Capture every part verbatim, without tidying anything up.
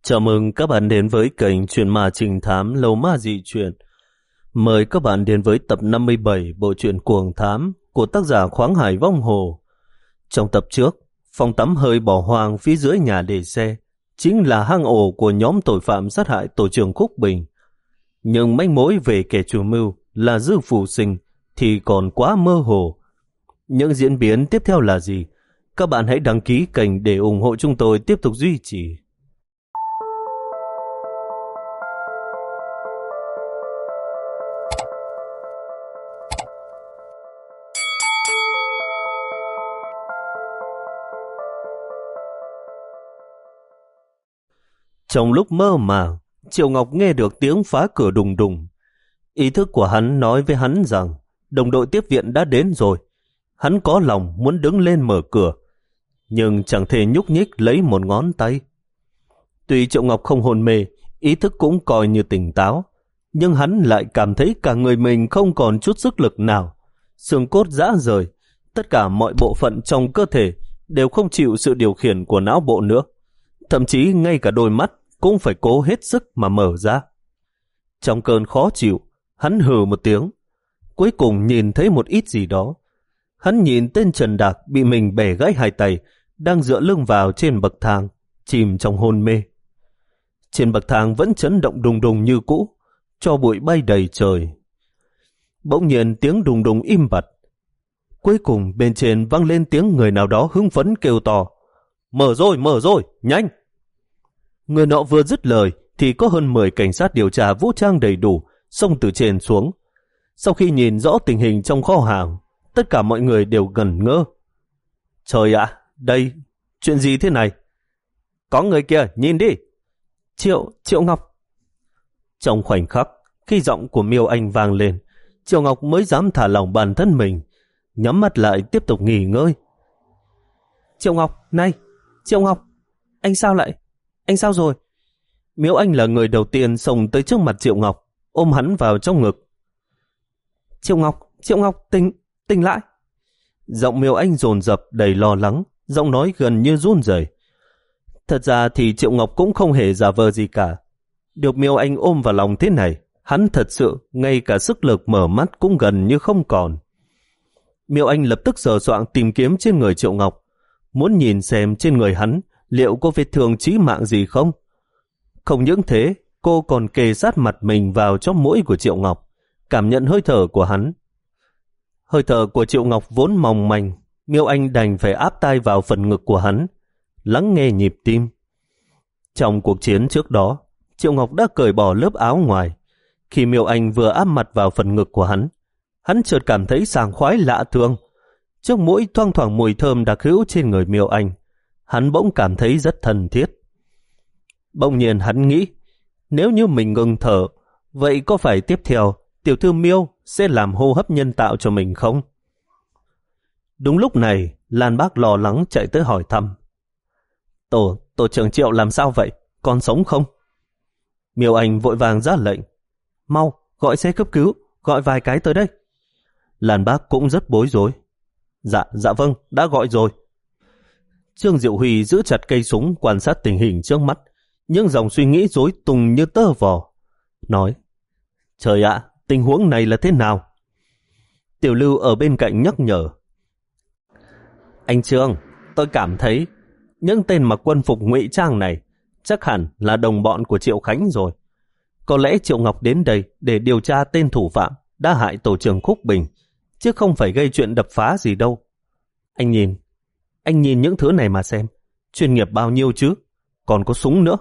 Chào mừng các bạn đến với kênh Chuyện Ma Trình Thám Lầu Ma Dị Chuyện. Mời các bạn đến với tập năm mươi bảy bộ truyện Cuồng Thám của tác giả Khoáng Hải Vong Hồ. Trong tập trước, phòng tắm hơi bỏ hoang phía dưới nhà để xe chính là hang ổ của nhóm tội phạm sát hại tổ trưởng Khúc Bình. Nhưng manh mối về kẻ chủ mưu là Dư Phủ Sinh thì còn quá mơ hồ. Những diễn biến tiếp theo là gì? Các bạn hãy đăng ký kênh để ủng hộ chúng tôi tiếp tục duy trì. Trong lúc mơ màng, Triệu Ngọc nghe được tiếng phá cửa đùng đùng. Ý thức của hắn nói với hắn rằng đồng đội tiếp viện đã đến rồi. Hắn có lòng muốn đứng lên mở cửa, nhưng chẳng thể nhúc nhích lấy một ngón tay. Tuy Triệu Ngọc không hôn mê, ý thức cũng coi như tỉnh táo, nhưng hắn lại cảm thấy cả người mình không còn chút sức lực nào. Xương cốt rã rời, tất cả mọi bộ phận trong cơ thể đều không chịu sự điều khiển của não bộ nữa. Thậm chí ngay cả đôi mắt cũng phải cố hết sức mà mở ra. Trong cơn khó chịu, hắn hừ một tiếng, cuối cùng nhìn thấy một ít gì đó. Hắn nhìn tên Trần Đạc bị mình bẻ gãy hai tay, đang dựa lưng vào trên bậc thang, chìm trong hôn mê. Trên bậc thang vẫn chấn động đùng đùng như cũ, tro bụi bay đầy trời. Bỗng nhiên tiếng đùng đùng im bặt. Cuối cùng bên trên vang lên tiếng người nào đó hưng phấn kêu to: "Mở rồi, mở rồi, nhanh!" Người nọ vừa dứt lời thì có hơn mười cảnh sát điều tra vũ trang đầy đủ xông từ trên xuống. Sau khi nhìn rõ tình hình trong kho hàng, tất cả mọi người đều ngẩn ngơ. Trời ạ, đây, chuyện gì thế này? Có người kia, nhìn đi! Triệu, Triệu Ngọc! Trong khoảnh khắc, khi giọng của Miêu Anh vang lên, Triệu Ngọc mới dám thả lỏng bản thân mình, nhắm mắt lại tiếp tục nghỉ ngơi. Triệu Ngọc, này! Triệu Ngọc! Anh sao lại? Anh sao rồi? Miêu Anh là người đầu tiên xông tới trước mặt Triệu Ngọc, ôm hắn vào trong ngực. Triệu Ngọc, Triệu Ngọc, tỉnh, tỉnh lại! Giọng Miêu Anh dồn dập đầy lo lắng, giọng nói gần như run rẩy. Thật ra thì Triệu Ngọc cũng không hề giả vờ gì cả. Được Miêu Anh ôm vào lòng thế này, hắn thật sự ngay cả sức lực mở mắt cũng gần như không còn. Miêu Anh lập tức sờ soạng tìm kiếm trên người Triệu Ngọc, muốn nhìn xem trên người hắn liệu có vết thương chí mạng gì không. Không những thế, cô còn kề sát mặt mình vào trong mũi của Triệu Ngọc, cảm nhận hơi thở của hắn. Hơi thở của Triệu Ngọc vốn mỏng manh, Miêu Anh đành phải áp tai vào phần ngực của hắn, lắng nghe nhịp tim. Trong cuộc chiến trước đó, Triệu Ngọc đã cởi bỏ lớp áo ngoài. Khi Miêu Anh vừa áp mặt vào phần ngực của hắn, hắn chợt cảm thấy sảng khoái lạ thường. Trước mũi thoang thoảng mùi thơm đặc hữu trên người Miêu Anh, hắn bỗng cảm thấy rất thân thiết. Bỗng nhiên hắn nghĩ, nếu như mình ngừng thở, vậy có phải tiếp theo tiểu thư Miêu sẽ làm hô hấp nhân tạo cho mình không? Đúng lúc này, Lan Bác lo lắng chạy tới hỏi thăm. Tổ, tổ trưởng Triệu làm sao vậy? Còn sống không? Miêu Anh vội vàng ra lệnh. Mau, gọi xe cấp cứu, gọi vài cái tới đây. Lan Bác cũng rất bối rối. Dạ, dạ vâng, đã gọi rồi. Trương Diệu Huy giữ chặt cây súng quan sát tình hình trước mắt, nhưng dòng suy nghĩ rối tung như tơ vò. Nói, trời ạ, tình huống này là thế nào? Tiểu Lưu ở bên cạnh nhắc nhở. Anh Trương, tôi cảm thấy những tên mặc quân phục ngụy trang này chắc hẳn là đồng bọn của Triệu Khánh rồi. Có lẽ Triệu Ngọc đến đây để điều tra tên thủ phạm đã hại tổ trưởng Khúc Bình, chứ không phải gây chuyện đập phá gì đâu. Anh nhìn, anh nhìn những thứ này mà xem, chuyên nghiệp bao nhiêu chứ, còn có súng nữa.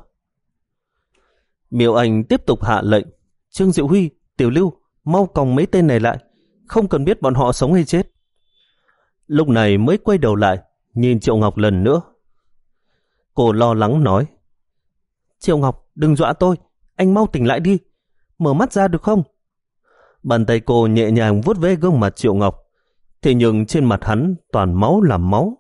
Miêu Anh tiếp tục hạ lệnh. Trương Diệu Huy, Tiểu Lưu, mau còng mấy tên này lại, không cần biết bọn họ sống hay chết. Lúc này mới quay đầu lại, nhìn Triệu Ngọc lần nữa. Cô lo lắng nói, Triệu Ngọc, đừng dọa tôi, anh mau tỉnh lại đi, mở mắt ra được không? Bàn tay cô nhẹ nhàng vuốt ve gương mặt Triệu Ngọc, thế nhưng trên mặt hắn toàn máu làm máu.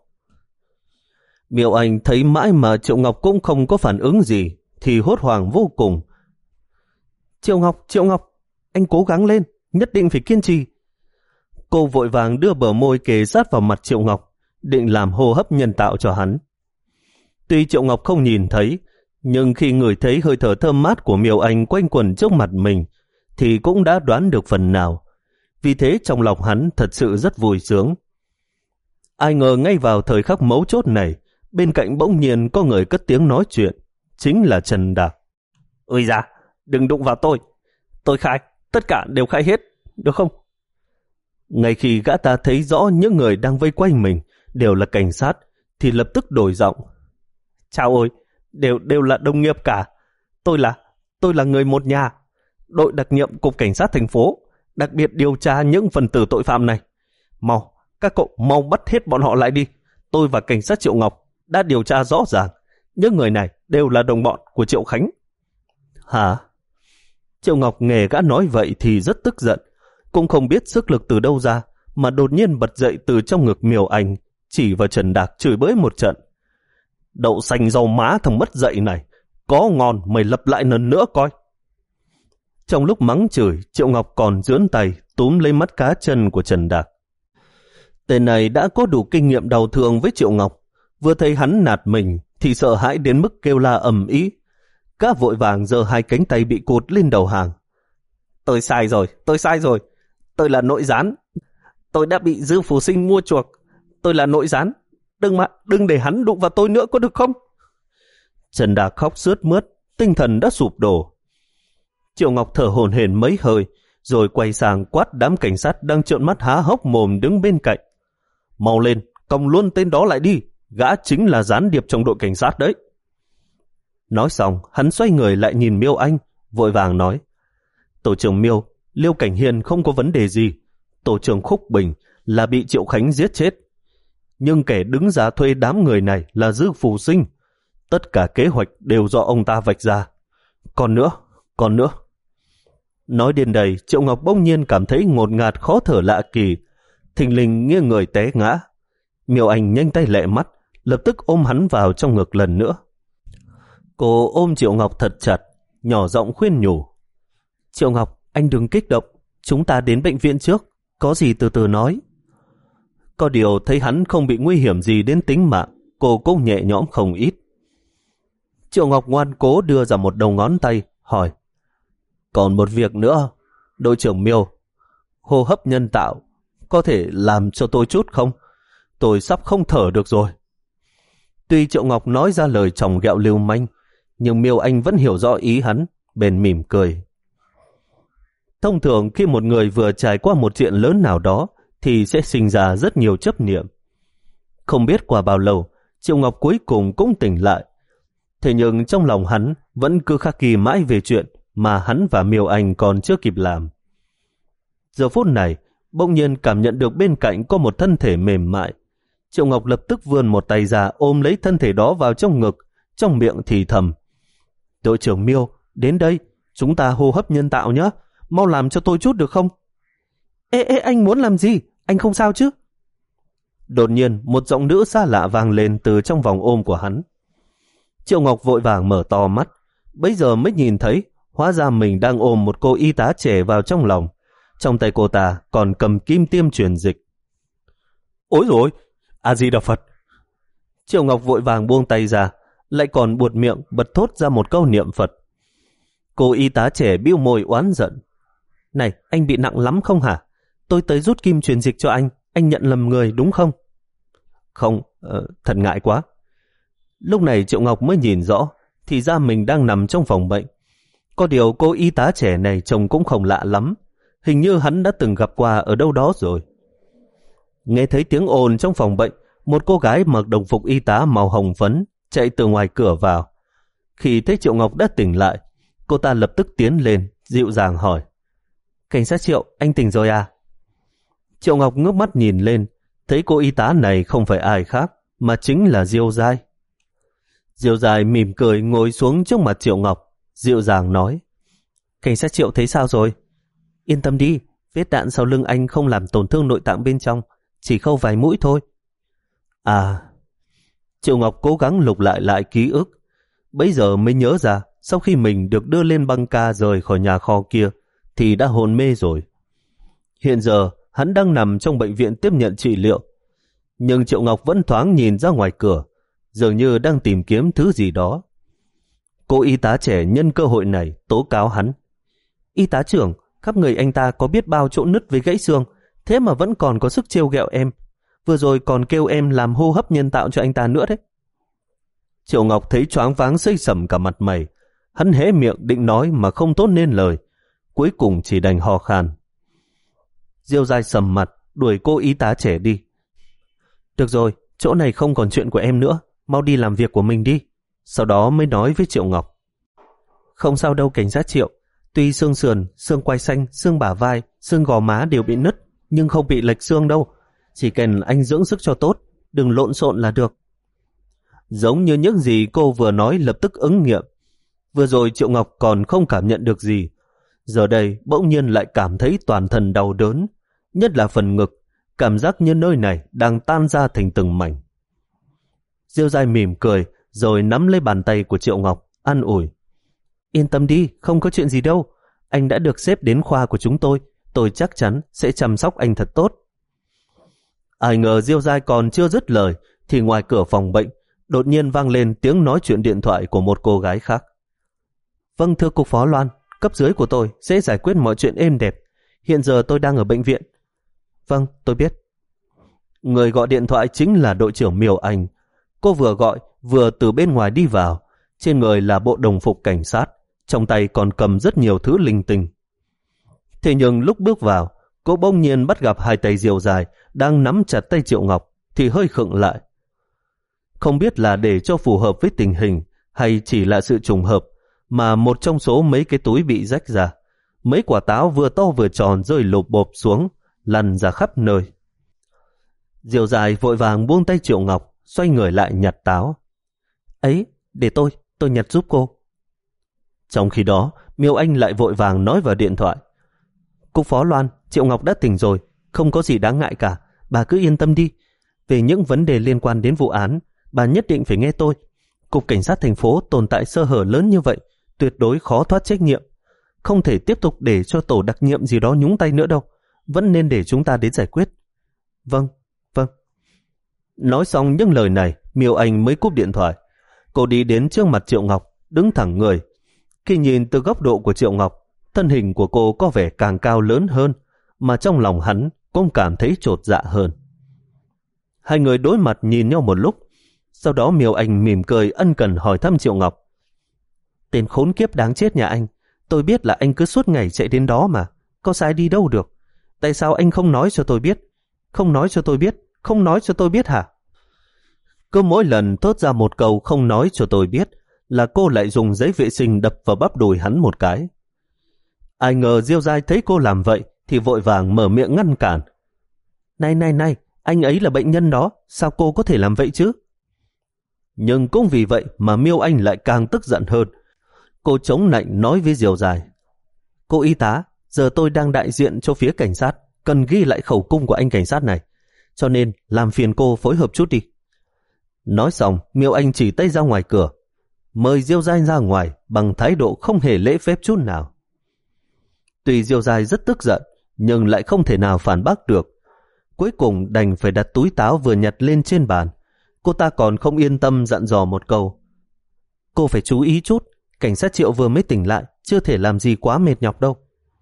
Miêu Anh thấy mãi mà Triệu Ngọc cũng không có phản ứng gì, thì hốt hoảng vô cùng. Triệu Ngọc, Triệu Ngọc, anh cố gắng lên, nhất định phải kiên trì. Cô vội vàng đưa bờ môi kề sát vào mặt Triệu Ngọc, định làm hô hấp nhân tạo cho hắn. Tuy Triệu Ngọc không nhìn thấy, Nhưng khi người thấy hơi thở thơm mát của Miêu Anh quanh quẩn trước mặt mình, thì cũng đã đoán được phần nào. Vì thế trong lòng hắn thật sự rất vui sướng. Ai ngờ ngay vào thời khắc mấu chốt này, bên cạnh bỗng nhiên có người cất tiếng nói chuyện, chính là Trần Đạc. Ôi da, đừng đụng vào tôi. Tôi khai, tất cả đều khai hết, được không? Ngay khi gã ta thấy rõ những người đang vây quanh mình đều là cảnh sát, thì lập tức đổi giọng. Chào ơi, đều đều là đồng nghiệp cả. Tôi là, tôi là người một nhà. Đội đặc nhiệm Cục Cảnh sát thành phố, đặc biệt điều tra những phần tử tội phạm này. Mau, các cậu mau bắt hết bọn họ lại đi. Tôi và cảnh sát Triệu Ngọc đã điều tra rõ ràng. Những người này đều là đồng bọn của Triệu Khánh. Hả? Triệu Ngọc nghe gã nói vậy thì rất tức giận. Cũng không biết sức lực từ đâu ra, mà đột nhiên bật dậy từ trong ngực Miêu Anh, chỉ vào Trần Đạc chửi bới một trận. Đậu xanh rau má thằng mất dậy này, có ngon mày lập lại lần nữa coi. Trong lúc mắng chửi, Triệu Ngọc còn giưỡn tay túm lấy mắt cá chân của Trần Đạc. Tên này đã có đủ kinh nghiệm đau thương với Triệu Ngọc, vừa thấy hắn nạt mình thì sợ hãi đến mức kêu la ầm ĩ. Gã vội vàng giơ hai cánh tay bị cột lên đầu hàng. Tôi sai rồi, tôi sai rồi. Tôi là nội gián. Tôi đã bị Dư Phù Sinh mua chuộc. Tôi là nội gián. Đừng mà, đừng để hắn đụng vào tôi nữa có được không? Trần Đạc khóc sướt mướt, tinh thần đã sụp đổ. Triệu Ngọc thở hổn hển mấy hơi, rồi quay sang quát đám cảnh sát đang trợn mắt há hốc mồm đứng bên cạnh. Mau lên, còng luôn tên đó lại đi. Gã chính là gián điệp trong đội cảnh sát đấy. Nói xong, hắn xoay người lại nhìn Miêu Anh, vội vàng nói. Tổ trưởng Miêu, Liêu Cảnh Hiền không có vấn đề gì. Tổ trưởng Khúc Bình là bị Triệu Khánh giết chết. Nhưng kẻ đứng ra thuê đám người này là Dư Phù Sinh. Tất cả kế hoạch đều do ông ta vạch ra. Còn nữa, còn nữa. Nói đến đây, Triệu Ngọc bỗng nhiên cảm thấy ngột ngạt khó thở lạ kỳ. Thình lình nghiêng người té ngã. Miêu Anh nhanh tay lẹ mắt, lập tức ôm hắn vào trong ngực lần nữa. Cô ôm Triệu Ngọc thật chặt, nhỏ giọng khuyên nhủ. Triệu Ngọc, anh đừng kích động. Chúng ta đến bệnh viện trước. Có gì từ từ nói. Có điều thấy hắn không bị nguy hiểm gì đến tính mạng, cô cũng nhẹ nhõm không ít. Triệu Ngọc ngoan cố đưa ra một đầu ngón tay, hỏi. Còn một việc nữa, đội trưởng Miêu, hô hấp nhân tạo, có thể làm cho tôi chút không? Tôi sắp không thở được rồi. Tuy Triệu Ngọc nói ra lời chồng ghẹo lưu manh, nhưng Miêu Anh vẫn hiểu rõ ý hắn, bèn mỉm cười. Thông thường khi một người vừa trải qua một chuyện lớn nào đó, thì sẽ sinh ra rất nhiều chấp niệm. Không biết qua bao lâu, Triệu Ngọc cuối cùng cũng tỉnh lại. Thế nhưng trong lòng hắn vẫn cứ khắc ghi mãi về chuyện mà hắn và Miêu Anh còn chưa kịp làm. Giờ phút này, bỗng nhiên cảm nhận được bên cạnh có một thân thể mềm mại. Triệu Ngọc lập tức vươn một tay ra ôm lấy thân thể đó vào trong ngực, trong miệng thì thầm. Đội trưởng Miêu, đến đây, chúng ta hô hấp nhân tạo nhé, mau làm cho tôi chút được không? Ê, ê, anh muốn làm gì? Anh không sao chứ? Đột nhiên, một giọng nữ xa lạ vang lên từ trong vòng ôm của hắn. Triệu Ngọc vội vàng mở to mắt, bấy giờ mới nhìn thấy, hóa ra mình đang ôm một cô y tá trẻ vào trong lòng. Trong tay cô ta còn cầm kim tiêm truyền dịch. Ôi rồi, A-di-đà Phật. Triệu Ngọc vội vàng buông tay ra, lại còn buột miệng bật thốt ra một câu niệm Phật. Cô y tá trẻ bĩu môi oán giận. Này, anh bị nặng lắm không hả? Tôi tới rút kim truyền dịch cho anh, anh nhận lầm người đúng không? Không, uh, thật ngại quá. Lúc này Triệu Ngọc mới nhìn rõ, thì ra mình đang nằm trong phòng bệnh. Có điều cô y tá trẻ này trông cũng không lạ lắm, hình như hắn đã từng gặp qua ở đâu đó rồi. Nghe thấy tiếng ồn trong phòng bệnh, một cô gái mặc đồng phục y tá màu hồng phấn chạy từ ngoài cửa vào. Khi thấy Triệu Ngọc đã tỉnh lại, cô ta lập tức tiến lên, dịu dàng hỏi. Cảnh sát Triệu, anh tỉnh rồi à? Triệu Ngọc ngước mắt nhìn lên, thấy cô y tá này không phải ai khác, mà chính là Diêu Giai. Diêu Giai mỉm cười ngồi xuống trước mặt Triệu Ngọc, dịu dàng nói. Cảnh sát Triệu thấy sao rồi? Yên tâm đi, vết đạn sau lưng anh không làm tổn thương nội tạng bên trong, chỉ khâu vài mũi thôi. À, Triệu Ngọc cố gắng lục lại lại ký ức, bấy giờ mới nhớ ra sau khi mình được đưa lên băng ca rời khỏi nhà kho kia thì đã hôn mê rồi. Hiện giờ hắn đang nằm trong bệnh viện tiếp nhận trị liệu, nhưng Triệu Ngọc vẫn thoáng nhìn ra ngoài cửa, dường như đang tìm kiếm thứ gì đó. cô y tá trẻ nhân cơ hội này tố cáo hắn. Y tá trưởng, khắp người anh ta có biết bao chỗ nứt với gãy xương, thế mà vẫn còn có sức trêu ghẹo em. Vừa rồi còn kêu em làm hô hấp nhân tạo cho anh ta nữa đấy. Triệu Ngọc thấy choáng váng xây sẩm cả mặt mày. Hắn hé miệng định nói mà không tốt nên lời, cuối cùng chỉ đành ho khan. Diêu Giai sầm mặt, đuổi cô y tá trẻ đi. Được rồi, chỗ này không còn chuyện của em nữa, mau đi làm việc của mình đi. Sau đó mới nói với Triệu Ngọc. Không sao đâu cảnh sát Triệu, tuy xương sườn, xương quai xanh, xương bả vai, xương gò má đều bị nứt, nhưng không bị lệch xương đâu. Chỉ cần anh dưỡng sức cho tốt, đừng lộn xộn là được. Giống như những gì cô vừa nói lập tức ứng nghiệm. Vừa rồi Triệu Ngọc còn không cảm nhận được gì, giờ đây bỗng nhiên lại cảm thấy toàn thân đau đớn, nhất là phần ngực, cảm giác như nơi này đang tan ra thành từng mảnh. Diêu Giai mỉm cười rồi nắm lấy bàn tay của Triệu Ngọc, an ủi. Yên tâm đi, không có chuyện gì đâu. Anh đã được xếp đến khoa của chúng tôi, tôi chắc chắn sẽ chăm sóc anh thật tốt. Ai ngờ Diêu Giai còn chưa dứt lời thì ngoài cửa phòng bệnh đột nhiên vang lên tiếng nói chuyện điện thoại của một cô gái khác. Vâng thưa cục phó Loan, cấp dưới của tôi sẽ giải quyết mọi chuyện êm đẹp. Hiện giờ tôi đang ở bệnh viện. Vâng, tôi biết. Người gọi điện thoại chính là đội trưởng Miêu Anh. Cô vừa gọi vừa từ bên ngoài đi vào. Trên người là bộ đồng phục cảnh sát, trong tay còn cầm rất nhiều thứ linh tinh. Thế nhưng lúc bước vào, cô bỗng nhiên bắt gặp hai tay Diêu Giai đang nắm chặt tay Triệu Ngọc thì hơi khựng lại. Không biết là để cho phù hợp với tình hình hay chỉ là sự trùng hợp mà một trong số mấy cái túi bị rách ra, mấy quả táo vừa to vừa tròn rơi lộp bộp xuống, lăn ra khắp nơi. Diêu Giai vội vàng buông tay Triệu Ngọc, xoay người lại nhặt táo. Ấy, để tôi, tôi nhặt giúp cô. Trong khi đó, Miêu Anh lại vội vàng nói vào điện thoại. Cục phó Loan, Triệu Ngọc đã tỉnh rồi, không có gì đáng ngại cả, bà cứ yên tâm đi. Về những vấn đề liên quan đến vụ án, bà nhất định phải nghe tôi. Cục Cảnh sát thành phố tồn tại sơ hở lớn như vậy, tuyệt đối khó thoát trách nhiệm. Không thể tiếp tục để cho tổ đặc nhiệm gì đó nhúng tay nữa đâu, vẫn nên để chúng ta đến giải quyết. Vâng, vâng. Nói xong những lời này, Miêu Anh mới cúp điện thoại. Cô đi đến trước mặt Triệu Ngọc, đứng thẳng người. Khi nhìn từ góc độ của Triệu Ngọc, thân hình của cô có vẻ càng cao lớn hơn, mà trong lòng hắn cũng cảm thấy chột dạ hơn. Hai người đối mặt nhìn nhau một lúc, sau đó Miêu Anh mỉm cười ân cần hỏi thăm Triệu Ngọc. Tên khốn kiếp đáng chết nhà anh, tôi biết là anh cứ suốt ngày chạy đến đó mà, có sai đi đâu được. Tại sao anh không nói cho tôi biết? Không nói cho tôi biết, không nói cho tôi biết hả? Cứ mỗi lần thốt ra một câu không nói cho tôi biết là cô lại dùng giấy vệ sinh đập vào bắp đùi hắn một cái. Ai ngờ Diêu Giai thấy cô làm vậy thì vội vàng mở miệng ngăn cản. Này này này, anh ấy là bệnh nhân đó, sao cô có thể làm vậy chứ? Nhưng cũng vì vậy mà Miêu Anh lại càng tức giận hơn. Cô chống nạnh nói với Diêu Giai. Cô y tá, giờ tôi đang đại diện cho phía cảnh sát, cần ghi lại khẩu cung của anh cảnh sát này, cho nên làm phiền cô phối hợp chút đi. Nói xong, Miêu Anh chỉ tay ra ngoài cửa, mời Diêu Giai ra ngoài bằng thái độ không hề lễ phép chút nào. Tuy Diêu Giai rất tức giận, nhưng lại không thể nào phản bác được. Cuối cùng đành phải đặt túi táo vừa nhặt lên trên bàn. Cô ta còn không yên tâm dặn dò một câu. Cô phải chú ý chút, cảnh sát Triệu vừa mới tỉnh lại, chưa thể làm gì quá mệt nhọc đâu.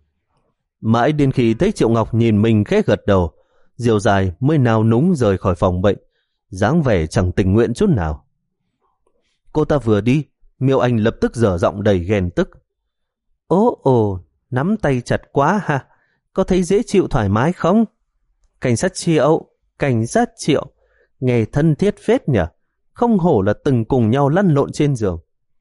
Mãi đến khi thấy Triệu Ngọc nhìn mình khẽ gật đầu, Diêu Giai mới nao núng rời khỏi phòng bệnh, dáng vẻ chẳng tình nguyện chút nào. Cô ta vừa đi, Miêu Anh lập tức dở giọng đầy ghen tức. Ố ồ, nắm tay chặt quá ha, có thấy dễ chịu thoải mái không? Cảnh sát Triệu, cảnh sát Triệu, nghe thân thiết phết nhỉ, không hổ là từng cùng nhau lăn lộn trên giường.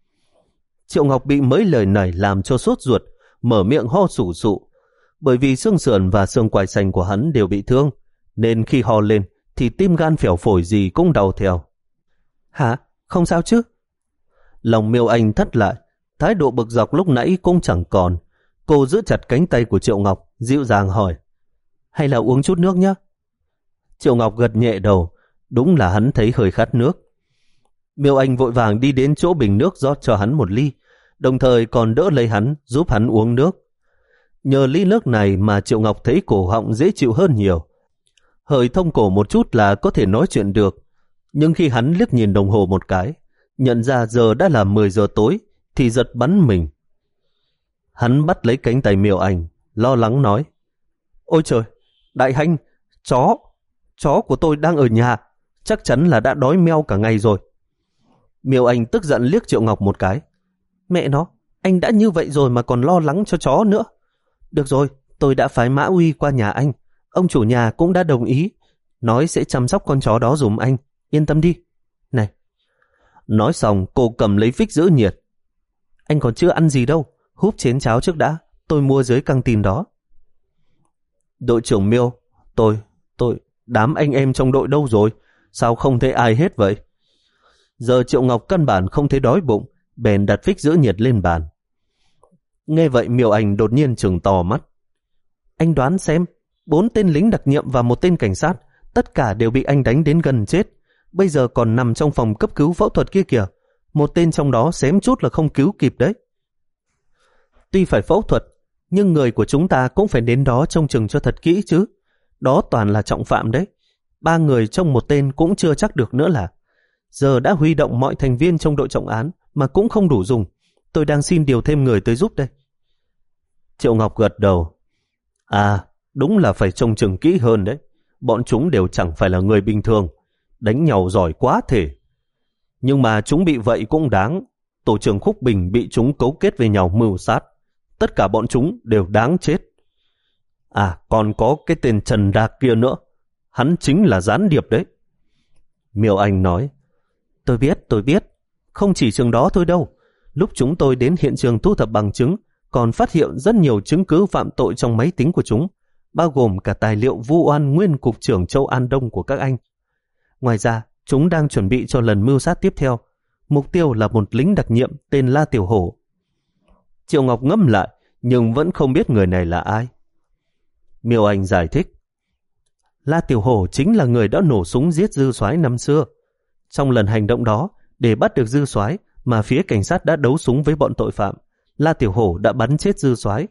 Triệu Ngọc bị mấy lời này làm cho sốt ruột, mở miệng ho sủ sụ. Bởi vì xương sườn và xương quai xanh của hắn đều bị thương, nên khi ho lên thì tim gan phèo phổi gì cũng đau theo. Hả? Không sao chứ? Lòng Miêu Anh thất lại, thái độ bực dọc lúc nãy cũng chẳng còn. Cô giữ chặt cánh tay của Triệu Ngọc, dịu dàng hỏi. Hay là uống chút nước nhé? Triệu Ngọc gật nhẹ đầu, đúng là hắn thấy hơi khát nước. Miêu Anh vội vàng đi đến chỗ bình nước rót cho hắn một ly, đồng thời còn đỡ lấy hắn, giúp hắn uống nước. Nhờ ly nước này mà Triệu Ngọc thấy cổ họng dễ chịu hơn nhiều. Hơi thông cổ một chút là có thể nói chuyện được, nhưng khi hắn liếc nhìn đồng hồ một cái, nhận ra giờ đã là mười giờ tối, thì giật bắn mình. Hắn bắt lấy cánh tay Miêu Anh, lo lắng nói: Ôi trời, đại hanh, chó, chó của tôi đang ở nhà, chắc chắn là đã đói meo cả ngày rồi. Miêu Anh tức giận liếc Triệu Ngọc một cái. Mẹ nó, anh đã như vậy rồi mà còn lo lắng cho chó nữa. Được rồi, tôi đã phái Mã Uy qua nhà anh, ông chủ nhà cũng đã đồng ý, nói sẽ chăm sóc con chó đó dùm anh, yên tâm đi. Này. Nói xong cô cầm lấy phích giữ nhiệt. Anh còn chưa ăn gì đâu, húp chén cháo trước đã, tôi mua dưới căng tin đó. Đội trưởng Miêu, tôi, tôi, đám anh em trong đội đâu rồi? Sao không thấy ai hết vậy? Giờ Triệu Ngọc căn bản không thấy đói bụng, bèn đặt phích giữ nhiệt lên bàn. Nghe vậy Miêu Anh đột nhiên trừng to mắt. Anh đoán xem, bốn tên lính đặc nhiệm và một tên cảnh sát, tất cả đều bị anh đánh đến gần chết. Bây giờ còn nằm trong phòng cấp cứu phẫu thuật kia kìa. Một tên trong đó xém chút là không cứu kịp đấy. Tuy phải phẫu thuật, nhưng người của chúng ta cũng phải đến đó trông chừng cho thật kỹ chứ. Đó toàn là trọng phạm đấy. Ba người trong một tên cũng chưa chắc được nữa là. Giờ đã huy động mọi thành viên trong đội trọng án mà cũng không đủ dùng. Tôi đang xin điều thêm người tới giúp đây. Triệu Ngọc gật đầu. À, đúng là phải trông chừng kỹ hơn đấy. Bọn chúng đều chẳng phải là người bình thường. Đánh nhau giỏi quá thể. Nhưng mà chúng bị vậy cũng đáng. Tổ trưởng Khúc Bình bị chúng cấu kết với nhau mưu sát. Tất cả bọn chúng đều đáng chết. À, còn có cái tên Trần Đạc kia nữa. Hắn chính là gián điệp đấy. Miêu Anh nói. Tôi biết, tôi biết. Không chỉ trường đó thôi đâu. Lúc chúng tôi đến hiện trường thu thập bằng chứng, còn phát hiện rất nhiều chứng cứ phạm tội trong máy tính của chúng, bao gồm cả tài liệu vu oan nguyên cục trưởng Châu An Đông của các anh. Ngoài ra, chúng đang chuẩn bị cho lần mưu sát tiếp theo. Mục tiêu là một lính đặc nhiệm tên La Tiểu Hổ. Triệu Ngọc ngẫm lại, nhưng vẫn không biết người này là ai. Miêu Anh giải thích. La Tiểu Hổ chính là người đã nổ súng giết Dư Soái năm xưa. Trong lần hành động đó, để bắt được Dư Soái mà phía cảnh sát đã đấu súng với bọn tội phạm, La Tiểu Hổ đã bắn chết Dư Soái.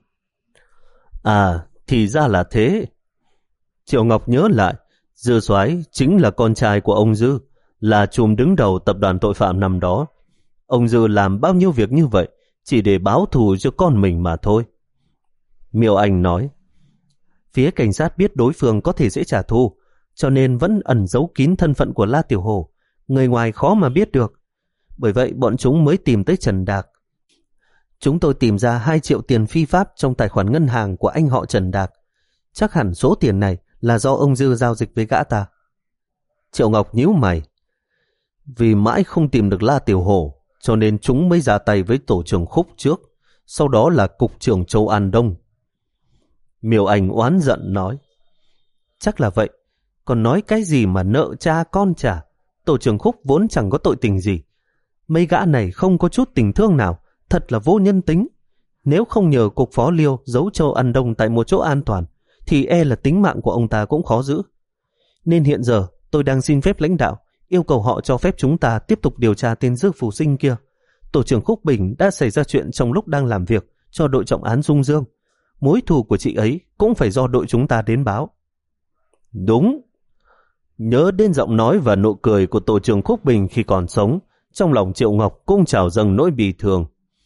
À, thì ra là thế. Triệu Ngọc nhớ lại, Dư Soái chính là con trai của ông Dư, là trùm đứng đầu tập đoàn tội phạm năm đó. Ông Dư làm bao nhiêu việc như vậy chỉ để báo thù cho con mình mà thôi. Miêu Anh nói. Phía cảnh sát biết đối phương có thể sẽ trả thù, cho nên vẫn ẩn giấu kín thân phận của La Tiểu Hổ, người ngoài khó mà biết được. Bởi vậy bọn chúng mới tìm tới Trần Đạc. Chúng tôi tìm ra hai triệu tiền phi pháp trong tài khoản ngân hàng của anh họ Trần Đạc. Chắc hẳn số tiền này là do ông Dư giao dịch với gã ta. Triệu Ngọc nhíu mày. Vì mãi không tìm được La Tiểu Hổ, cho nên chúng mới ra tay với tổ trưởng Khúc trước, sau đó là cục trưởng Châu An Đông. Miêu Anh oán giận nói. Chắc là vậy, còn nói cái gì mà nợ cha con trả. Tổ trưởng Khúc vốn chẳng có tội tình gì. Mấy gã này không có chút tình thương nào, thật là vô nhân tính. Nếu không nhờ cục phó Liêu giấu Châu An Đông tại một chỗ an toàn, thì e là tính mạng của ông ta cũng khó giữ. Nên hiện giờ tôi đang xin phép lãnh đạo, yêu cầu họ cho phép chúng ta tiếp tục điều tra tên Dư Phù Sinh kia. Tổ trưởng Khúc Bình đã xảy ra chuyện trong lúc đang làm việc cho đội trọng án Dung Dương. Mối thù của chị ấy cũng phải do đội chúng ta đến báo. Đúng. Nhớ đến giọng nói và nụ cười của tổ trưởng Khúc Bình khi còn sống, trong lòng Triệu Ngọc cũng trào dâng nỗi bì thường.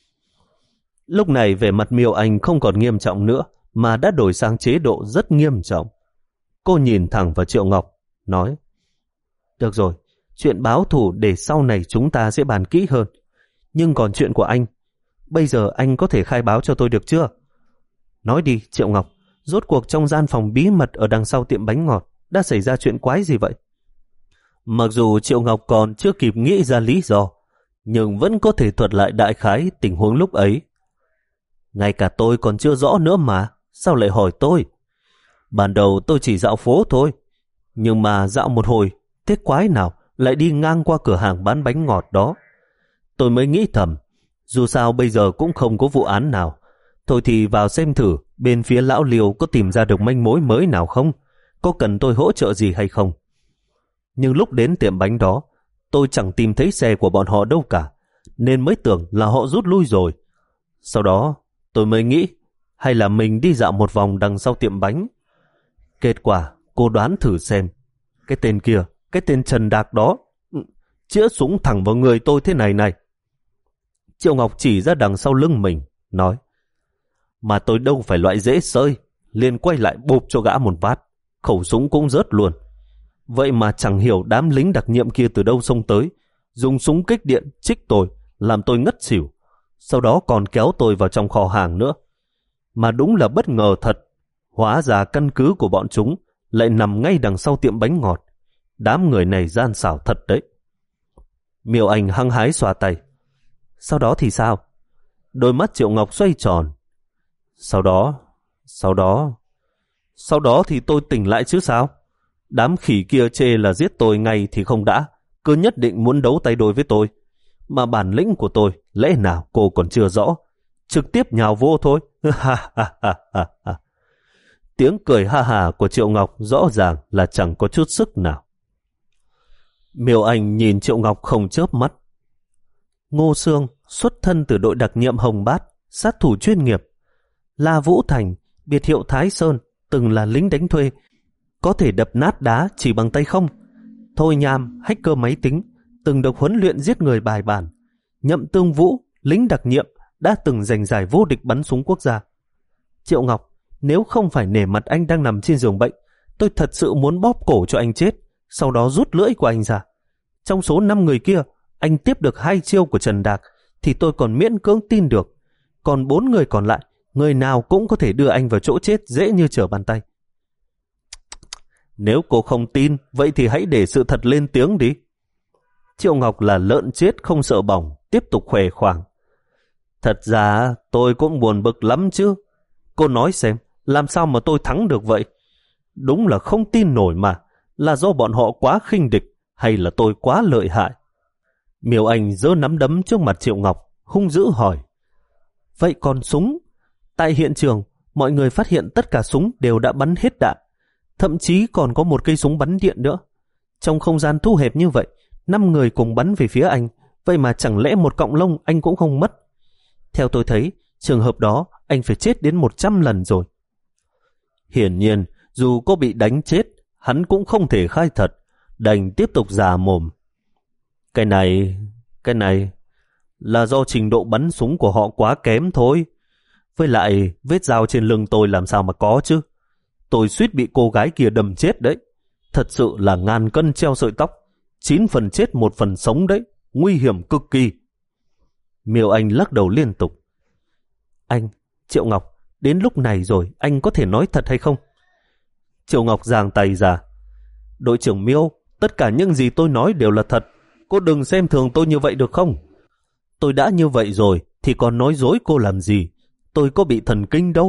Lúc này vẻ mặt Miêu Anh không còn nghiêm trọng nữa, mà đã đổi sang chế độ rất nghiêm trọng. Cô nhìn thẳng vào Triệu Ngọc, nói. Được rồi, chuyện báo thù để sau này chúng ta sẽ bàn kỹ hơn. Nhưng còn chuyện của anh, bây giờ anh có thể khai báo cho tôi được chưa? Nói đi, Triệu Ngọc, rốt cuộc trong gian phòng bí mật ở đằng sau tiệm bánh ngọt đã xảy ra chuyện quái gì vậy? Mặc dù Triệu Ngọc còn chưa kịp nghĩ ra lý do, nhưng vẫn có thể thuật lại đại khái tình huống lúc ấy. Ngay cả tôi còn chưa rõ nữa mà, sao lại hỏi tôi? Ban đầu tôi chỉ dạo phố thôi, nhưng mà dạo một hồi, thế quái nào lại đi ngang qua cửa hàng bán bánh ngọt đó. Tôi mới nghĩ thầm, dù sao bây giờ cũng không có vụ án nào, thôi thì vào xem thử bên phía lão Liêu có tìm ra được manh mối mới nào không, có cần tôi hỗ trợ gì hay không. Nhưng lúc đến tiệm bánh đó, tôi chẳng tìm thấy xe của bọn họ đâu cả, nên mới tưởng là họ rút lui rồi. Sau đó tôi mới nghĩ hay là mình đi dạo một vòng đằng sau tiệm bánh. Kết quả cô đoán thử xem, cái tên kia, cái tên Trần Đạc đó chĩa súng thẳng vào người tôi thế này này. Triệu Ngọc chỉ ra đằng sau lưng mình, nói: Mà tôi đâu phải loại dễ sơi, liền quay lại bộp cho gã một phát, khẩu súng cũng rớt luôn. Vậy mà chẳng hiểu đám lính đặc nhiệm kia từ đâu xông tới, dùng súng kích điện trích tôi, làm tôi ngất xỉu. Sau đó còn kéo tôi vào trong kho hàng nữa. Mà đúng là bất ngờ thật, hóa ra căn cứ của bọn chúng lại nằm ngay đằng sau tiệm bánh ngọt. Đám người này gian xảo thật đấy. Miêu Anh hăng hái xoa tay. Sau đó thì sao? Đôi mắt Triệu Ngọc xoay tròn. Sau đó, sau đó, sau đó thì tôi tỉnh lại chứ sao? Đám khỉ kia chê là giết tôi ngay thì không đã, cứ nhất định muốn đấu tay đôi với tôi. Mà bản lĩnh của tôi lẽ nào cô còn chưa rõ, trực tiếp nhào vô thôi. Tiếng cười ha hà của Triệu Ngọc rõ ràng là chẳng có chút sức nào. Miêu Anh nhìn Triệu Ngọc không chớp mắt. Ngô Sương xuất thân từ đội đặc nhiệm Hồng Bát, sát thủ chuyên nghiệp. La Vũ Thành, biệt hiệu Thái Sơn, từng là lính đánh thuê, có thể đập nát đá chỉ bằng tay không. Thôi Nham, hacker máy tính, từng được huấn luyện giết người bài bản. Nhậm Tương Vũ, lính đặc nhiệm, đã từng giành giải vô địch bắn súng quốc gia. Triệu Ngọc, nếu không phải nể mặt anh đang nằm trên giường bệnh, tôi thật sự muốn bóp cổ cho anh chết, sau đó rút lưỡi của anh ra. Trong số năm người kia, anh tiếp được hai chiêu của Trần Đạc, thì tôi còn miễn cưỡng tin được. Còn bốn người còn lại, người nào cũng có thể đưa anh vào chỗ chết dễ như trở bàn tay. Nếu cô không tin, vậy thì hãy để sự thật lên tiếng đi. Triệu Ngọc là lợn chết không sợ bỏng, tiếp tục khoe khoang. Thật ra tôi cũng buồn bực lắm chứ. Cô nói xem, làm sao mà tôi thắng được vậy? Đúng là không tin nổi mà. Là do bọn họ quá khinh địch, hay là tôi quá lợi hại? Miêu Anh giơ nắm đấm trước mặt Triệu Ngọc, hung dữ hỏi. Vậy còn súng? Tại hiện trường, mọi người phát hiện tất cả súng đều đã bắn hết đạn. Thậm chí còn có một cây súng bắn điện nữa. Trong không gian thu hẹp như vậy, năm người cùng bắn về phía anh, vậy mà chẳng lẽ một cọng lông anh cũng không mất? Theo tôi thấy, trường hợp đó anh phải chết đến một trăm lần rồi. Hiển nhiên, dù có bị đánh chết, hắn cũng không thể khai thật, đành tiếp tục già mồm. Cái này, cái này là do trình độ bắn súng của họ quá kém thôi. Với lại, vết dao trên lưng tôi làm sao mà có chứ? Tôi suýt bị cô gái kia đâm chết đấy. Thật sự là ngàn cân treo sợi tóc, chín phần chết một phần sống đấy, nguy hiểm cực kỳ. Miêu Anh lắc đầu liên tục. Anh, Triệu Ngọc, đến lúc này rồi, anh có thể nói thật hay không? Triệu Ngọc giang tay ra. Đội trưởng Miêu, tất cả những gì tôi nói đều là thật. Cô đừng xem thường tôi như vậy được không? Tôi đã như vậy rồi, thì còn nói dối cô làm gì? Tôi có bị thần kinh đâu.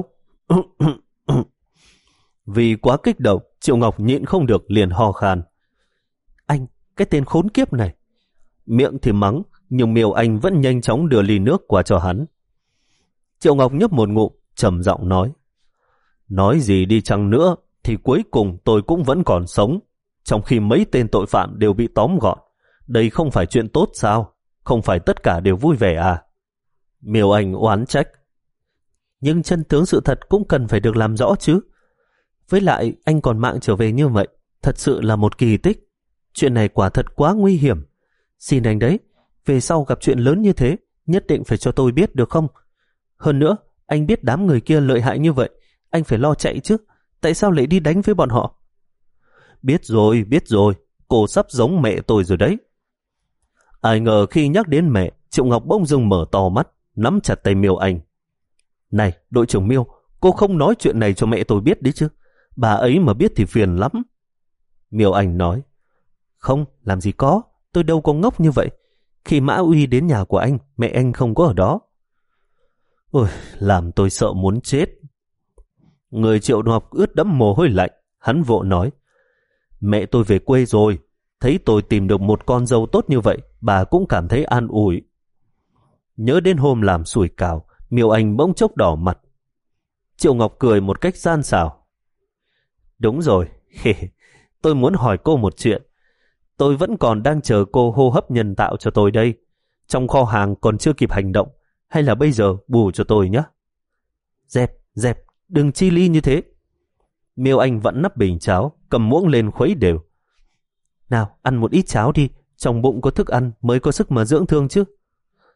Vì quá kích động, Triệu Ngọc nhịn không được liền ho khan. Anh, cái tên khốn kiếp này. Miệng thì mắng, nhưng Miêu Anh vẫn nhanh chóng đưa ly nước qua cho hắn. Triệu Ngọc nhấp một ngụm, trầm giọng nói. Nói gì đi chăng nữa, thì cuối cùng tôi cũng vẫn còn sống, trong khi mấy tên tội phạm đều bị tóm gọn. Đây không phải chuyện tốt sao? Không phải tất cả đều vui vẻ à? Miêu Anh oán trách. Nhưng chân tướng sự thật cũng cần phải được làm rõ chứ. Với lại anh còn mạng trở về như vậy, thật sự là một kỳ tích. Chuyện này quả thật quá nguy hiểm. Xin anh đấy, về sau gặp chuyện lớn như thế, nhất định phải cho tôi biết được không? Hơn nữa, anh biết đám người kia lợi hại như vậy, anh phải lo chạy chứ. Tại sao lại đi đánh với bọn họ? Biết rồi, biết rồi, cô sắp giống mẹ tôi rồi đấy. Ai ngờ khi nhắc đến mẹ, Triệu Ngọc bỗng dưng mở to mắt, nắm chặt tay Miêu Anh. Này, đội trưởng Miêu, cô không nói chuyện này cho mẹ tôi biết đấy chứ. Bà ấy mà biết thì phiền lắm. Miêu Anh nói. Không, làm gì có, tôi đâu có ngốc như vậy. Khi Mã Uy đến nhà của anh, mẹ anh không có ở đó. Ôi, làm tôi sợ muốn chết. Người Triệu Ngọc ướt đẫm mồ hôi lạnh, hắn vội nói. Mẹ tôi về quê rồi, thấy tôi tìm được một con dâu tốt như vậy, bà cũng cảm thấy an ủi. Nhớ đến hôm làm sủi cảo, Miêu Anh bỗng chốc đỏ mặt. Triệu Ngọc cười một cách gian xảo. Đúng rồi, tôi muốn hỏi cô một chuyện. Tôi vẫn còn đang chờ cô hô hấp nhân tạo cho tôi đây. Trong kho hàng còn chưa kịp hành động, hay là bây giờ bù cho tôi nhé? Dẹp, dẹp, đừng chi ly như thế. Miêu Anh vẫn nắp bình cháo, cầm muỗng lên khuấy đều. Nào, ăn một ít cháo đi, trong bụng có thức ăn mới có sức mà dưỡng thương chứ.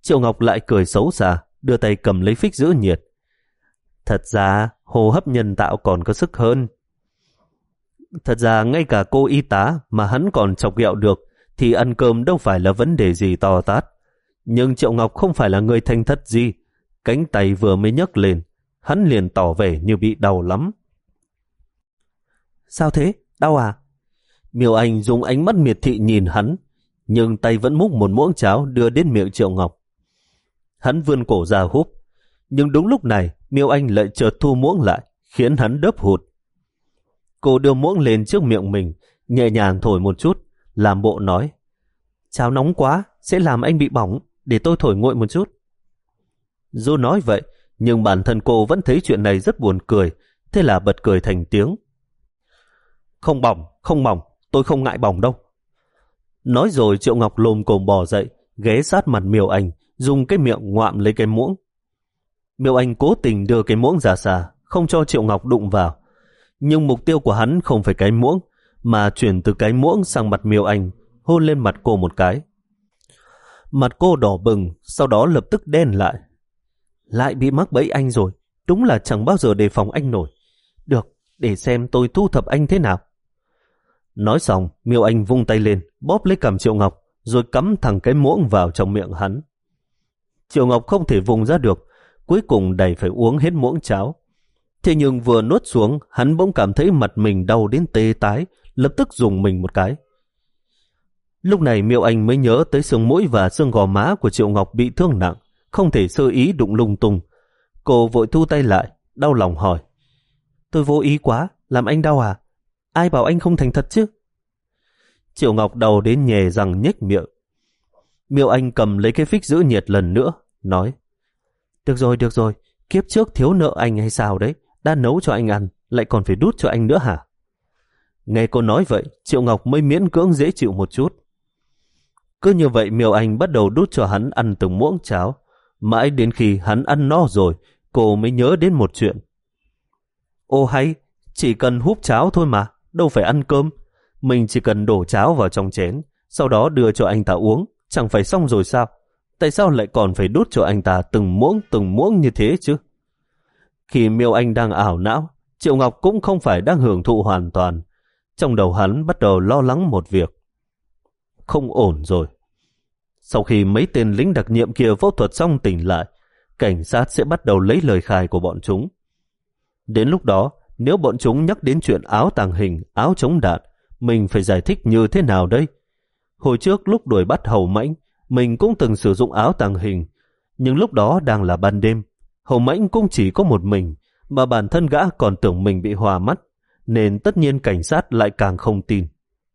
Triệu Ngọc lại cười xấu xa, đưa tay cầm lấy phích giữ nhiệt. Thật ra, hô hấp nhân tạo còn có sức hơn. Thật ra, ngay cả cô y tá mà hắn còn chọc ghẹo được, thì ăn cơm đâu phải là vấn đề gì to tát. Nhưng Triệu Ngọc không phải là người thành thật gì. Cánh tay vừa mới nhấc lên, hắn liền tỏ vẻ như bị đau lắm. Sao thế? Đau à? Miêu Anh dùng ánh mắt miệt thị nhìn hắn, nhưng tay vẫn múc một muỗng cháo đưa đến miệng Triệu Ngọc. Hắn vươn cổ ra húp, nhưng đúng lúc này Miêu Anh lại chợt thu muỗng lại, khiến hắn đớp hụt. Cô đưa muỗng lên trước miệng mình, nhẹ nhàng thổi một chút, làm bộ nói: cháo nóng quá, sẽ làm anh bị bỏng, để tôi thổi nguội một chút. Dù nói vậy, nhưng bản thân cô vẫn thấy chuyện này rất buồn cười, thế là bật cười thành tiếng. Không bỏng, không bỏng, tôi không ngại bỏng đâu. Nói rồi Triệu Ngọc lồm cồm bò dậy, ghé sát mặt Miêu Anh, dùng cái miệng ngoạm lấy cái muỗng. Miêu Anh cố tình đưa cái muỗng ra xa, không cho Triệu Ngọc đụng vào. Nhưng mục tiêu của hắn không phải cái muỗng, mà chuyển từ cái muỗng sang mặt Miêu Anh, hôn lên mặt cô một cái. Mặt cô đỏ bừng, sau đó lập tức đen lại. Lại bị mắc bẫy anh rồi, đúng là chẳng bao giờ đề phòng anh nổi. Được, để xem tôi thu thập anh thế nào. Nói xong, Miêu Anh vung tay lên, bóp lấy cằm Triệu Ngọc, rồi cắm thẳng cái muỗng vào trong miệng hắn. Triệu Ngọc không thể vùng ra được, cuối cùng đành phải uống hết muỗng cháo. Thế nhưng vừa nuốt xuống, hắn bỗng cảm thấy mặt mình đau đến tê tái, lập tức dùng mình một cái. Lúc này Miêu Anh mới nhớ tới xương mũi và xương gò má của Triệu Ngọc bị thương nặng, không thể sơ ý đụng lung tung. Cô vội thu tay lại, đau lòng hỏi: tôi vô ý quá, làm anh đau à? Ai bảo anh không thành thật chứ? Triệu Ngọc đau đến nhè răng nhếch miệng. Miêu Anh cầm lấy cái phích giữ nhiệt lần nữa, nói: được rồi, được rồi, kiếp trước thiếu nợ anh hay sao đấy, đã nấu cho anh ăn, lại còn phải đút cho anh nữa hả? Nghe cô nói vậy, Triệu Ngọc mới miễn cưỡng dễ chịu một chút. Cứ như vậy Miêu Anh bắt đầu đút cho hắn ăn từng muỗng cháo. Mãi đến khi hắn ăn no rồi, cô mới nhớ đến một chuyện. Ô hay, chỉ cần húp cháo thôi mà, đâu phải ăn cơm. Mình chỉ cần đổ cháo vào trong chén, sau đó đưa cho anh ta uống, chẳng phải xong rồi sao? Tại sao lại còn phải đút cho anh ta từng muỗng từng muỗng như thế chứ? Khi Miêu Anh đang ảo não, Triệu Ngọc cũng không phải đang hưởng thụ hoàn toàn. Trong đầu hắn bắt đầu lo lắng một việc. Không ổn rồi. Sau khi mấy tên lính đặc nhiệm kia phẫu thuật xong tỉnh lại, cảnh sát sẽ bắt đầu lấy lời khai của bọn chúng. Đến lúc đó, nếu bọn chúng nhắc đến chuyện áo tàng hình, áo chống đạn, mình phải giải thích như thế nào đây? Hồi trước lúc đuổi bắt Hầu Mãnh, mình cũng từng sử dụng áo tàng hình, nhưng lúc đó đang là ban đêm. Hầu Mãnh cũng chỉ có một mình, mà bản thân gã còn tưởng mình bị hòa mắt, nên tất nhiên cảnh sát lại càng không tin.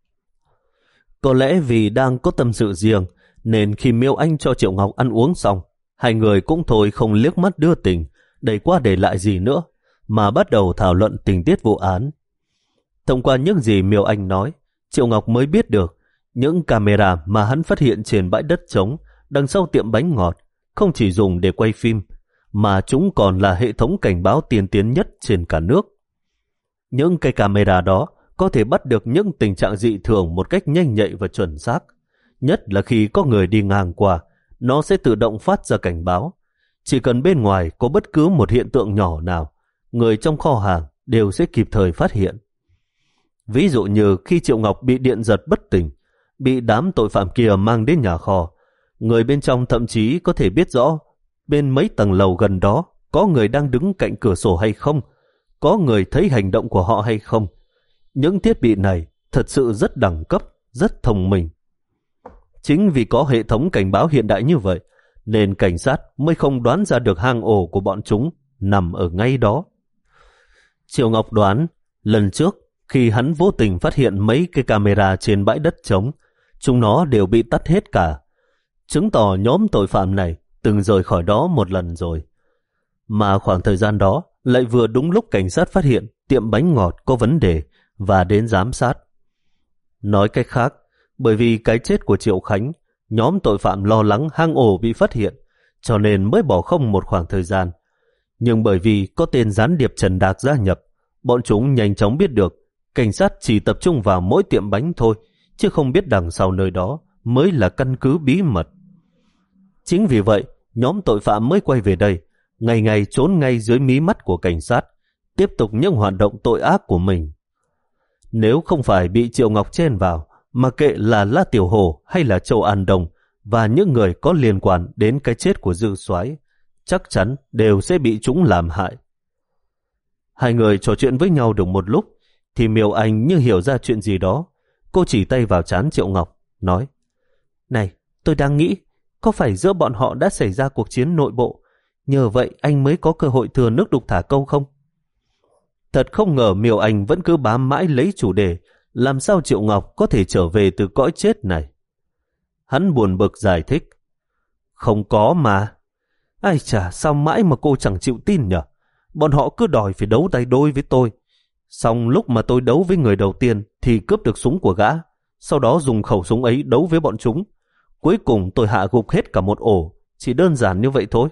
Có lẽ vì đang có tâm sự riêng, nên khi Miêu Anh cho Triệu Ngọc ăn uống xong, hai người cũng thôi không liếc mắt đưa tình, đẩy qua để lại gì nữa, mà bắt đầu thảo luận tình tiết vụ án. Thông qua những gì Miêu Anh nói, Triệu Ngọc mới biết được những camera mà hắn phát hiện trên bãi đất trống đằng sau tiệm bánh ngọt không chỉ dùng để quay phim, mà chúng còn là hệ thống cảnh báo tiên tiến nhất trên cả nước. Những cái camera đó có thể bắt được những tình trạng dị thường một cách nhanh nhạy và chuẩn xác. Nhất là khi có người đi ngang qua, nó sẽ tự động phát ra cảnh báo. Chỉ cần bên ngoài có bất cứ một hiện tượng nhỏ nào, người trong kho hàng đều sẽ kịp thời phát hiện. Ví dụ như khi Triệu Ngọc bị điện giật bất tỉnh, bị đám tội phạm kia mang đến nhà kho, người bên trong thậm chí có thể biết rõ bên mấy tầng lầu gần đó có người đang đứng cạnh cửa sổ hay không, có người thấy hành động của họ hay không. Những thiết bị này thật sự rất đẳng cấp, rất thông minh. Chính vì có hệ thống cảnh báo hiện đại như vậy, nên cảnh sát mới không đoán ra được hang ổ của bọn chúng nằm ở ngay đó. Triệu Ngọc đoán, lần trước khi hắn vô tình phát hiện mấy cái camera trên bãi đất trống, chúng nó đều bị tắt hết cả, chứng tỏ nhóm tội phạm này từng rời khỏi đó một lần rồi. Mà khoảng thời gian đó lại vừa đúng lúc cảnh sát phát hiện tiệm bánh ngọt có vấn đề và đến giám sát. Nói cách khác, bởi vì cái chết của Triệu Khánh, nhóm tội phạm lo lắng hang ổ bị phát hiện, cho nên mới bỏ không một khoảng thời gian. Nhưng bởi vì có tên gián điệp Trần Đạc gia nhập, bọn chúng nhanh chóng biết được cảnh sát chỉ tập trung vào mỗi tiệm bánh thôi, chứ không biết đằng sau nơi đó mới là căn cứ bí mật. Chính vì vậy, nhóm tội phạm mới quay về đây, ngày ngày trốn ngay dưới mí mắt của cảnh sát, tiếp tục những hoạt động tội ác của mình. Nếu không phải bị Triệu Ngọc chen vào, mà kệ là La Tiểu Hồ hay là Châu An Đông và những người có liên quan đến cái chết của Dư Soái, chắc chắn đều sẽ bị chúng làm hại. Hai người trò chuyện với nhau được một lúc, thì Miêu Anh như hiểu ra chuyện gì đó. Cô chỉ tay vào trán Triệu Ngọc, nói: Này, tôi đang nghĩ, có phải giữa bọn họ đã xảy ra cuộc chiến nội bộ, nhờ vậy anh mới có cơ hội thừa nước đục thả câu không? Thật không ngờ Miêu Anh vẫn cứ bám mãi lấy chủ đề làm sao Triệu Ngọc có thể trở về từ cõi chết này. Hắn buồn bực giải thích: Không có mà. Ai chà, sao mãi mà cô chẳng chịu tin nhỉ? Bọn họ cứ đòi phải đấu tay đôi với tôi. Xong lúc mà tôi đấu với người đầu tiên thì cướp được súng của gã, sau đó dùng khẩu súng ấy đấu với bọn chúng. Cuối cùng tôi hạ gục hết cả một ổ, chỉ đơn giản như vậy thôi.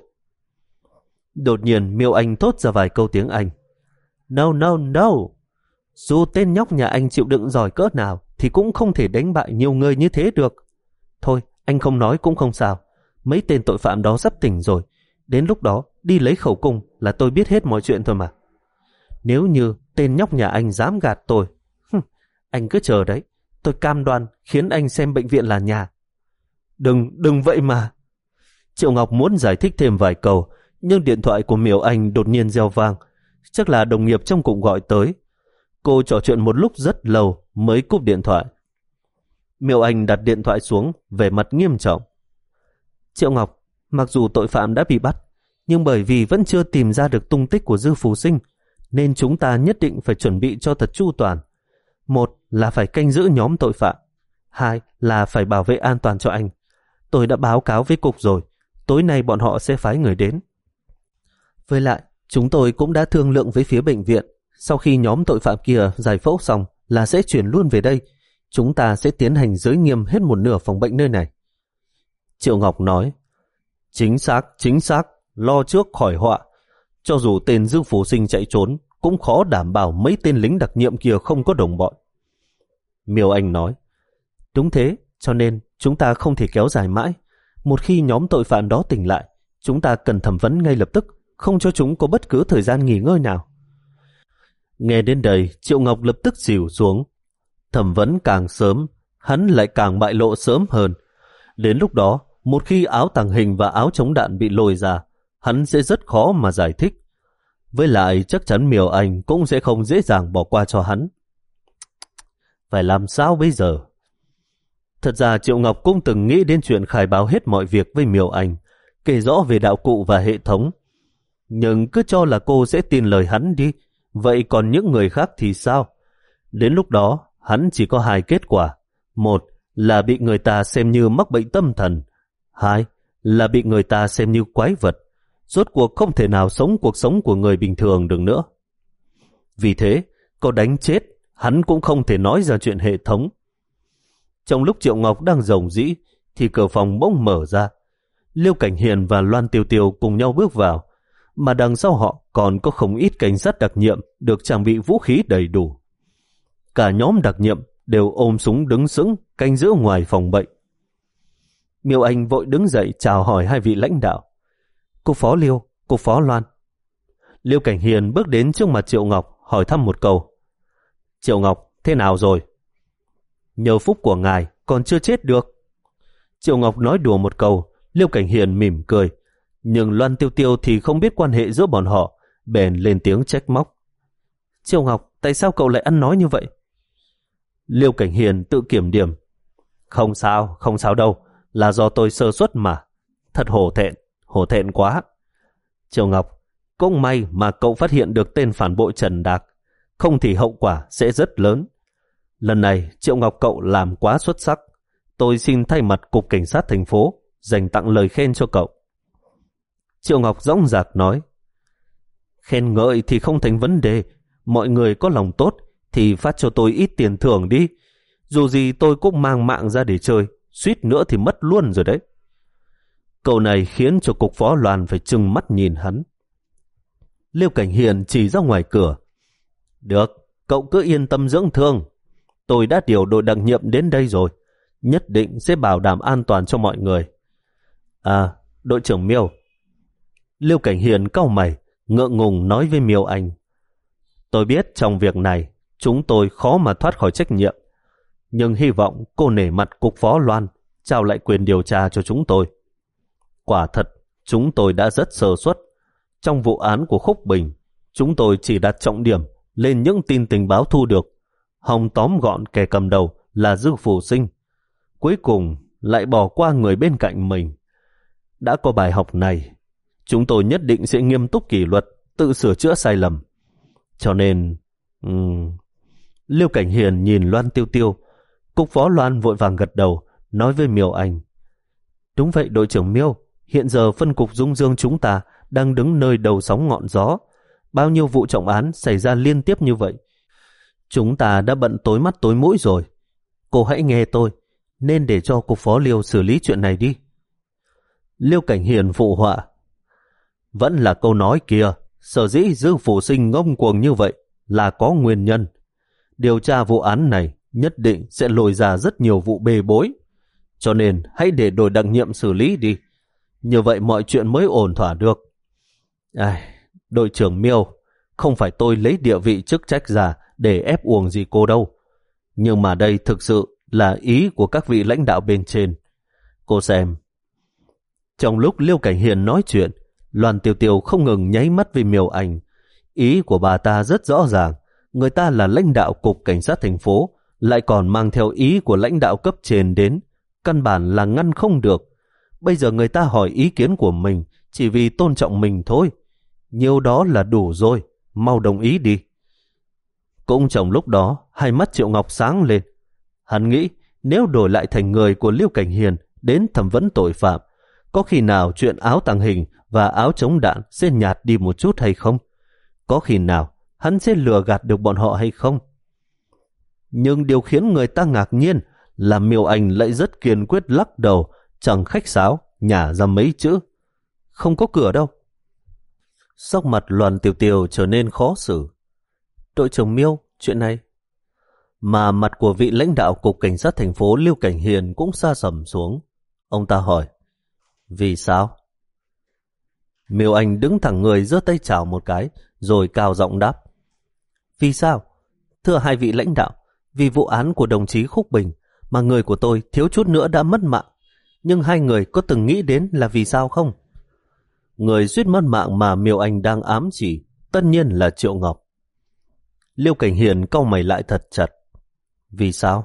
Đột nhiên Miêu Anh thốt ra vài câu tiếng Anh. No, no, no. Dù tên nhóc nhà anh chịu đựng giỏi cỡ nào thì cũng không thể đánh bại nhiều người như thế được. Thôi, anh không nói cũng không sao. Mấy tên tội phạm đó sắp tỉnh rồi. Đến lúc đó, đi lấy khẩu cung là tôi biết hết mọi chuyện thôi mà. Nếu như tên nhóc nhà anh dám gạt tôi, hừm, anh cứ chờ đấy. Tôi cam đoan khiến anh xem bệnh viện là nhà. Đừng, đừng vậy mà. Triệu Ngọc muốn giải thích thêm vài câu, nhưng điện thoại của Miêu Anh đột nhiên reo vang. Chắc là đồng nghiệp trong cụm gọi tới. Cô trò chuyện một lúc rất lâu mới cúp điện thoại. Miêu Anh đặt điện thoại xuống, vẻ mặt nghiêm trọng. Triệu Ngọc, mặc dù tội phạm đã bị bắt, nhưng bởi vì vẫn chưa tìm ra được tung tích của Dư Phù Sinh, nên chúng ta nhất định phải chuẩn bị cho thật chu toàn. Một là phải canh giữ nhóm tội phạm, hai là phải bảo vệ an toàn cho anh. Tôi đã báo cáo với cục rồi, tối nay bọn họ sẽ phái người đến. Với lại, chúng tôi cũng đã thương lượng với phía bệnh viện, sau khi nhóm tội phạm kia giải phẫu xong là sẽ chuyển luôn về đây. Chúng ta sẽ tiến hành giới nghiêm hết một nửa phòng bệnh nơi này. Triệu Ngọc nói: Chính xác, chính xác, lo trước khỏi họa. Cho dù tên Dư Phù Sinh chạy trốn, cũng khó đảm bảo mấy tên lính đặc nhiệm kia không có đồng bọn. Miêu Anh nói: Đúng thế, cho nên chúng ta không thể kéo dài mãi. Một khi nhóm tội phạm đó tỉnh lại, chúng ta cần thẩm vấn ngay lập tức, không cho chúng có bất cứ thời gian nghỉ ngơi nào. Nghe đến đây, Triệu Ngọc lập tức xỉu xuống. Thẩm vấn càng sớm, hắn lại càng bại lộ sớm hơn. Đến lúc đó, một khi áo tàng hình và áo chống đạn bị lôi ra, hắn sẽ rất khó mà giải thích. Với lại chắc chắn Miêu Anh cũng sẽ không dễ dàng bỏ qua cho hắn. Phải làm sao bây giờ? Thật ra Triệu Ngọc cũng từng nghĩ đến chuyện khai báo hết mọi việc với Miêu Anh, kể rõ về đạo cụ và hệ thống. Nhưng cứ cho là cô sẽ tin lời hắn đi, vậy còn những người khác thì sao? Đến lúc đó, hắn chỉ có hai kết quả. Một là bị người ta xem như mắc bệnh tâm thần. Hai là bị người ta xem như quái vật. Rốt cuộc không thể nào sống cuộc sống của người bình thường được nữa. Vì thế, có đánh chết, hắn cũng không thể nói ra chuyện hệ thống. Trong lúc Triệu Ngọc đang rầu rĩ, thì cửa phòng bỗng mở ra. Liêu Cảnh Hiền và Loan Tiêu Tiêu cùng nhau bước vào, mà đằng sau họ còn có không ít cảnh sát đặc nhiệm được trang bị vũ khí đầy đủ. Cả nhóm đặc nhiệm đều ôm súng đứng sững canh giữ ngoài phòng bệnh. Miêu Anh vội đứng dậy chào hỏi hai vị lãnh đạo. Cục phó Liêu, cục phó Loan. Liêu Cảnh Hiền bước đến trước mặt Triệu Ngọc hỏi thăm một câu. Triệu Ngọc, thế nào rồi? Nhờ phúc của ngài còn chưa chết được. Triệu Ngọc nói đùa một câu. Liêu Cảnh Hiền mỉm cười. Nhưng Loan Tiêu Tiêu thì không biết quan hệ giữa bọn họ, bèn lên tiếng trách móc. Triệu Ngọc, tại sao cậu lại ăn nói như vậy? Liêu Cảnh Hiền tự kiểm điểm. Không sao, không sao đâu, là do tôi sơ suất mà. Thật hổ thẹn, hổ thẹn quá. Triệu Ngọc, cũng may mà cậu phát hiện được tên phản bội Trần Đạc, không thì hậu quả sẽ rất lớn. Lần này Triệu Ngọc cậu làm quá xuất sắc. Tôi xin thay mặt Cục Cảnh sát thành phố dành tặng lời khen cho cậu. Triệu Ngọc dõng dạc nói. Khen ngợi thì không thành vấn đề. Mọi người có lòng tốt thì phát cho tôi ít tiền thưởng đi. Dù gì tôi cũng mang mạng ra để chơi, suýt nữa thì mất luôn rồi đấy. Câu này khiến cho cục phó Loan phải trừng mắt nhìn hắn. Liêu Cảnh Hiền chỉ ra ngoài cửa. Được, cậu cứ yên tâm dưỡng thương. Tôi đã điều đội đặc nhiệm đến đây rồi, nhất định sẽ bảo đảm an toàn cho mọi người. À, đội trưởng Miêu. Liêu Cảnh Hiền cau mày, ngượng ngùng nói với Miêu Anh. Tôi biết trong việc này chúng tôi khó mà thoát khỏi trách nhiệm, nhưng hy vọng cô nể mặt Cục Phó Loan trao lại quyền điều tra cho chúng tôi. Quả thật, chúng tôi đã rất sơ suất. Trong vụ án của Khúc Bình, chúng tôi chỉ đặt trọng điểm lên những tin tình báo thu được, hòng tóm gọn kẻ cầm đầu là Dư Phù Sinh. Cuối cùng lại bỏ qua người bên cạnh mình. Đã có bài học này, chúng tôi nhất định sẽ nghiêm túc kỷ luật, tự sửa chữa sai lầm. Cho nên... Um... Liêu Cảnh Hiền nhìn Loan Tiêu Tiêu. Cục Phó Loan vội vàng gật đầu, nói với Miêu Anh. Đúng vậy đội trưởng Miêu, hiện giờ phân cục Dung Dương chúng ta đang đứng nơi đầu sóng ngọn gió. Bao nhiêu vụ trọng án xảy ra liên tiếp như vậy. Chúng ta đã bận tối mắt tối mũi rồi. Cô hãy nghe tôi, nên để cho Cục Phó Liêu xử lý chuyện này đi. Liêu Cảnh Hiền phụ họa. Vẫn là câu nói kia, sở dĩ Dư Phù Sinh ngông cuồng như vậy là có nguyên nhân. Điều tra vụ án này nhất định sẽ lôi ra rất nhiều vụ bê bối. Cho nên hãy để đội đặc nhiệm xử lý đi. Như vậy mọi chuyện mới ổn thỏa được. Ai, đội trưởng Miêu, không phải tôi lấy địa vị chức trách ra để ép uổng gì cô đâu. Nhưng mà đây thực sự là ý của các vị lãnh đạo bên trên. Cô xem. Trong lúc Liêu Cảnh Hiền nói chuyện, Loan Tiêu Tiêu không ngừng nháy mắt với Miêu Anh. Ý của bà ta rất rõ ràng. Người ta là lãnh đạo Cục Cảnh sát thành phố, lại còn mang theo ý của lãnh đạo cấp trên đến. Căn bản là ngăn không được. Bây giờ người ta hỏi ý kiến của mình chỉ vì tôn trọng mình thôi. Nhiều đó là đủ rồi, mau đồng ý đi. Cũng trong lúc đó, hai mắt Triệu Ngọc sáng lên. Hắn nghĩ nếu đổi lại thành người của Liêu Cảnh Hiền đến thẩm vấn tội phạm, có khi nào chuyện áo tàng hình và áo chống đạn sẽ nhạt đi một chút hay không? Có khi nào hắn sẽ lừa gạt được bọn họ hay không? Nhưng điều khiến người ta ngạc nhiên là Miêu Anh lại rất kiên quyết lắc đầu, chẳng khách sáo, nhả ra mấy chữ. Không có cửa đâu. Sắc mặt Loan Tiêu Tiêu trở nên khó xử. Đội trưởng Miêu, chuyện này. Mà mặt của vị lãnh đạo Cục Cảnh sát thành phố Liêu Cảnh Hiền cũng sa sầm xuống. Ông ta hỏi, vì sao? Miêu Anh đứng thẳng người giơ tay chào một cái, rồi cao giọng đáp. Vì sao? Thưa hai vị lãnh đạo, vì vụ án của đồng chí Khúc Bình mà người của tôi thiếu chút nữa đã mất mạng. Nhưng hai người có từng nghĩ đến là vì sao không? Người suýt mất mạng mà Miêu Anh đang ám chỉ tất nhiên là Triệu Ngọc. Liêu Cảnh Hiền cau mày lại thật chặt. Vì sao?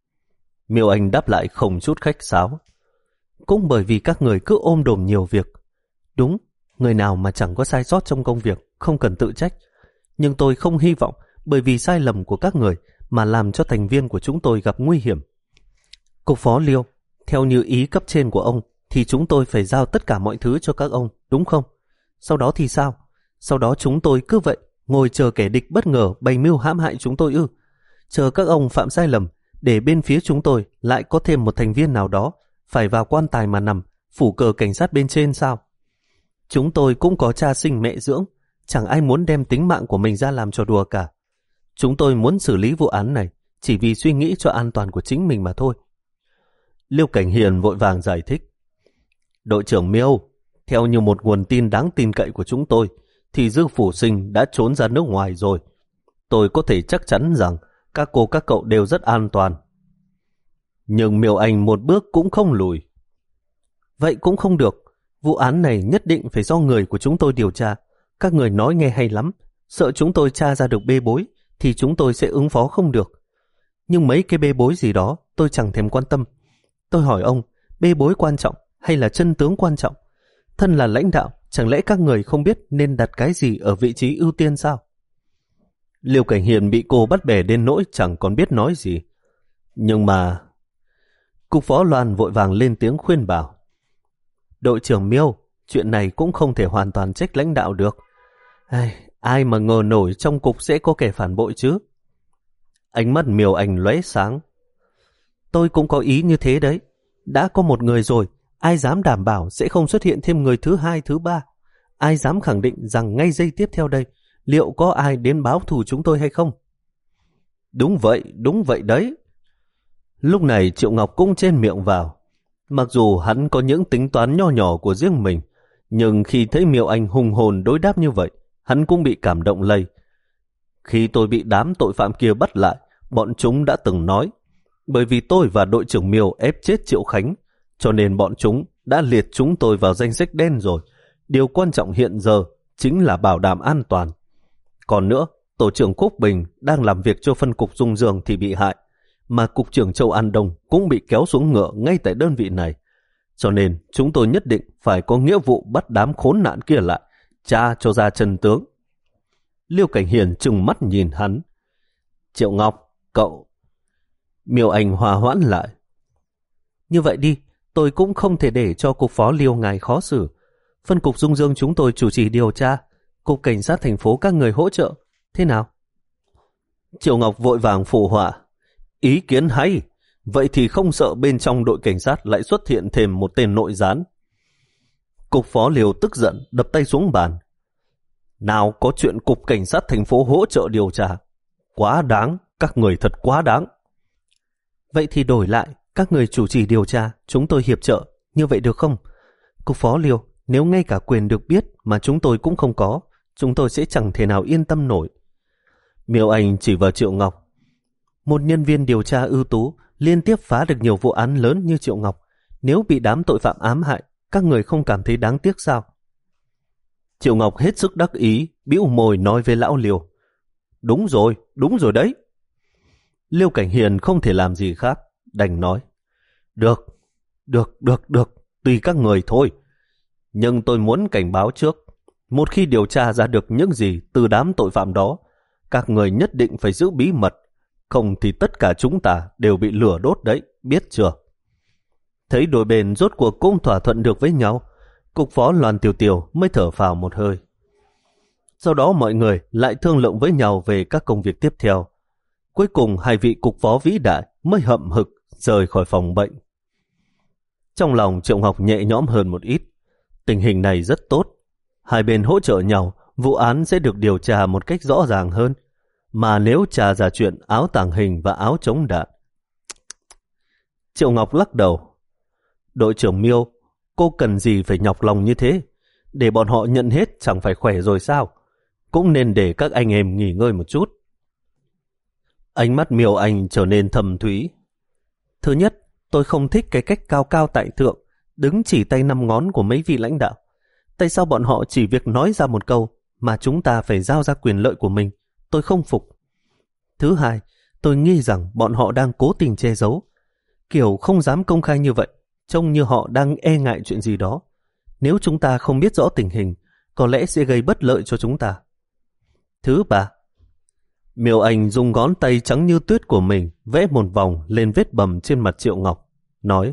Miêu Anh đáp lại không chút khách sáo. Cũng bởi vì các người cứ ôm đồm nhiều việc. Đúng, người nào mà chẳng có sai sót trong công việc không cần tự trách. Nhưng tôi không hy vọng bởi vì sai lầm của các người mà làm cho thành viên của chúng tôi gặp nguy hiểm. Cục Phó Liêu, theo như ý cấp trên của ông thì chúng tôi phải giao tất cả mọi thứ cho các ông, đúng không? Sau đó thì sao? Sau đó chúng tôi cứ vậy ngồi chờ kẻ địch bất ngờ bày mưu hãm hại chúng tôi ư? Chờ các ông phạm sai lầm để bên phía chúng tôi lại có thêm một thành viên nào đó phải vào quan tài mà nằm, phủ cờ cảnh sát bên trên sao? Chúng tôi cũng có cha sinh mẹ dưỡng, chẳng ai muốn đem tính mạng của mình ra làm trò đùa cả. Chúng tôi muốn xử lý vụ án này chỉ vì suy nghĩ cho an toàn của chính mình mà thôi. Liêu Cảnh Hiền vội vàng giải thích. Đội trưởng Miêu, theo như một nguồn tin đáng tin cậy của chúng tôi, thì Dư Phù Sinh đã trốn ra nước ngoài rồi. Tôi có thể chắc chắn rằng các cô các cậu đều rất an toàn. Nhưng Miêu Anh một bước cũng không lùi. Vậy cũng không được. Vụ án này nhất định phải do người của chúng tôi điều tra. Các người nói nghe hay lắm. Sợ chúng tôi tra ra được bê bối thì chúng tôi sẽ ứng phó không được. Nhưng mấy cái bê bối gì đó tôi chẳng thèm quan tâm. Tôi hỏi ông, bê bối quan trọng hay là chân tướng quan trọng? Thân là lãnh đạo, chẳng lẽ các người không biết nên đặt cái gì ở vị trí ưu tiên sao? Liêu Cảnh Hiền bị cô bắt bẻ đến nỗi chẳng còn biết nói gì. Nhưng mà... Cục Phó Loan vội vàng lên tiếng khuyên bảo. Đội trưởng Miêu, chuyện này cũng không thể hoàn toàn trách lãnh đạo được. Ai, ai mà ngờ nổi trong cục sẽ có kẻ phản bội chứ? Ánh mắt Miêu Anh lóe sáng. Tôi cũng có ý như thế đấy. Đã có một người rồi, ai dám đảm bảo sẽ không xuất hiện thêm người thứ hai, thứ ba? Ai dám khẳng định rằng ngay giây tiếp theo đây, liệu có ai đến báo thù chúng tôi hay không? Đúng vậy, đúng vậy đấy. Lúc này Triệu Ngọc cũng trên miệng vào. Mặc dù hắn có những tính toán nho nhỏ của riêng mình, nhưng khi thấy Miêu Anh hùng hồn đối đáp như vậy, hắn cũng bị cảm động lây. Khi tôi bị đám tội phạm kia bắt lại, bọn chúng đã từng nói, bởi vì tôi và đội trưởng Miêu ép chết Triệu Khánh, cho nên bọn chúng đã liệt chúng tôi vào danh sách đen rồi. Điều quan trọng hiện giờ chính là bảo đảm an toàn. Còn nữa, tổ trưởng Quốc Bình đang làm việc cho phân cục Dung Dương thì bị hại, mà cục trưởng Châu An Đông cũng bị kéo xuống ngựa ngay tại đơn vị này. Cho nên chúng tôi nhất định phải có nghĩa vụ bắt đám khốn nạn kia lại, tra cho ra chân tướng. Liêu Cảnh Hiền trừng mắt nhìn hắn. Triệu Ngọc, cậu... Miêu Anh hòa hoãn lại. Như vậy đi, tôi cũng không thể để cho cục phó Liêu ngài khó xử. Phân cục Dung Dương chúng tôi chủ trì điều tra, cục cảnh sát thành phố các người hỗ trợ. Thế nào? Triệu Ngọc vội vàng phụ họa. Ý kiến hay, vậy thì không sợ bên trong đội cảnh sát lại xuất hiện thêm một tên nội gián. Cục phó Liêu tức giận đập tay xuống bàn. Nào có chuyện cục cảnh sát thành phố hỗ trợ điều tra. Quá đáng, các người thật quá đáng. Vậy thì đổi lại, các người chủ trì điều tra, chúng tôi hiệp trợ, như vậy được không? Cục phó Liêu, nếu ngay cả quyền được biết mà chúng tôi cũng không có, chúng tôi sẽ chẳng thể nào yên tâm nổi. Miêu Anh chỉ vào Triệu Ngọc. Một nhân viên điều tra ưu tú, liên tiếp phá được nhiều vụ án lớn như Triệu Ngọc. Nếu bị đám tội phạm ám hại, các người không cảm thấy đáng tiếc sao? Triệu Ngọc hết sức đắc ý, bĩu môi nói với lão Liêu. Đúng rồi, đúng rồi đấy. Liêu Cảnh Hiền không thể làm gì khác, đành nói. Được, được, được, được, tùy các người thôi. Nhưng tôi muốn cảnh báo trước, một khi điều tra ra được những gì từ đám tội phạm đó, các người nhất định phải giữ bí mật, không thì tất cả chúng ta đều bị lửa đốt đấy, biết chưa? Thấy đôi bên rốt cuộc cũng thỏa thuận được với nhau, cục phó Loan Tiểu Tiểu mới thở phào một hơi. Sau đó mọi người lại thương lượng với nhau về các công việc tiếp theo. Cuối cùng hai vị cục phó vĩ đại mới hậm hực rời khỏi phòng bệnh. Trong lòng Triệu Ngọc nhẹ nhõm hơn một ít. Tình hình này rất tốt. Hai bên hỗ trợ nhau, vụ án sẽ được điều tra một cách rõ ràng hơn. Mà nếu tra ra chuyện áo tàng hình và áo chống đạn... Triệu Ngọc lắc đầu. Đội trưởng Miêu, cô cần gì phải nhọc lòng như thế? Để bọn họ nhận hết chẳng phải khỏe rồi sao? Cũng nên để các anh em nghỉ ngơi một chút. Ánh mắt Miêu Anh trở nên thầm thúy. Thứ nhất, tôi không thích cái cách cao cao tại thượng, đứng chỉ tay năm ngón của mấy vị lãnh đạo. Tại sao bọn họ chỉ việc nói ra một câu mà chúng ta phải giao ra quyền lợi của mình? Tôi không phục. Thứ hai, tôi nghi rằng bọn họ đang cố tình che giấu. Kiểu không dám công khai như vậy, trông như họ đang e ngại chuyện gì đó. Nếu chúng ta không biết rõ tình hình, có lẽ sẽ gây bất lợi cho chúng ta. Thứ ba, Miêu Anh dùng ngón tay trắng như tuyết của mình vẽ một vòng lên vết bầm trên mặt Triệu Ngọc, nói: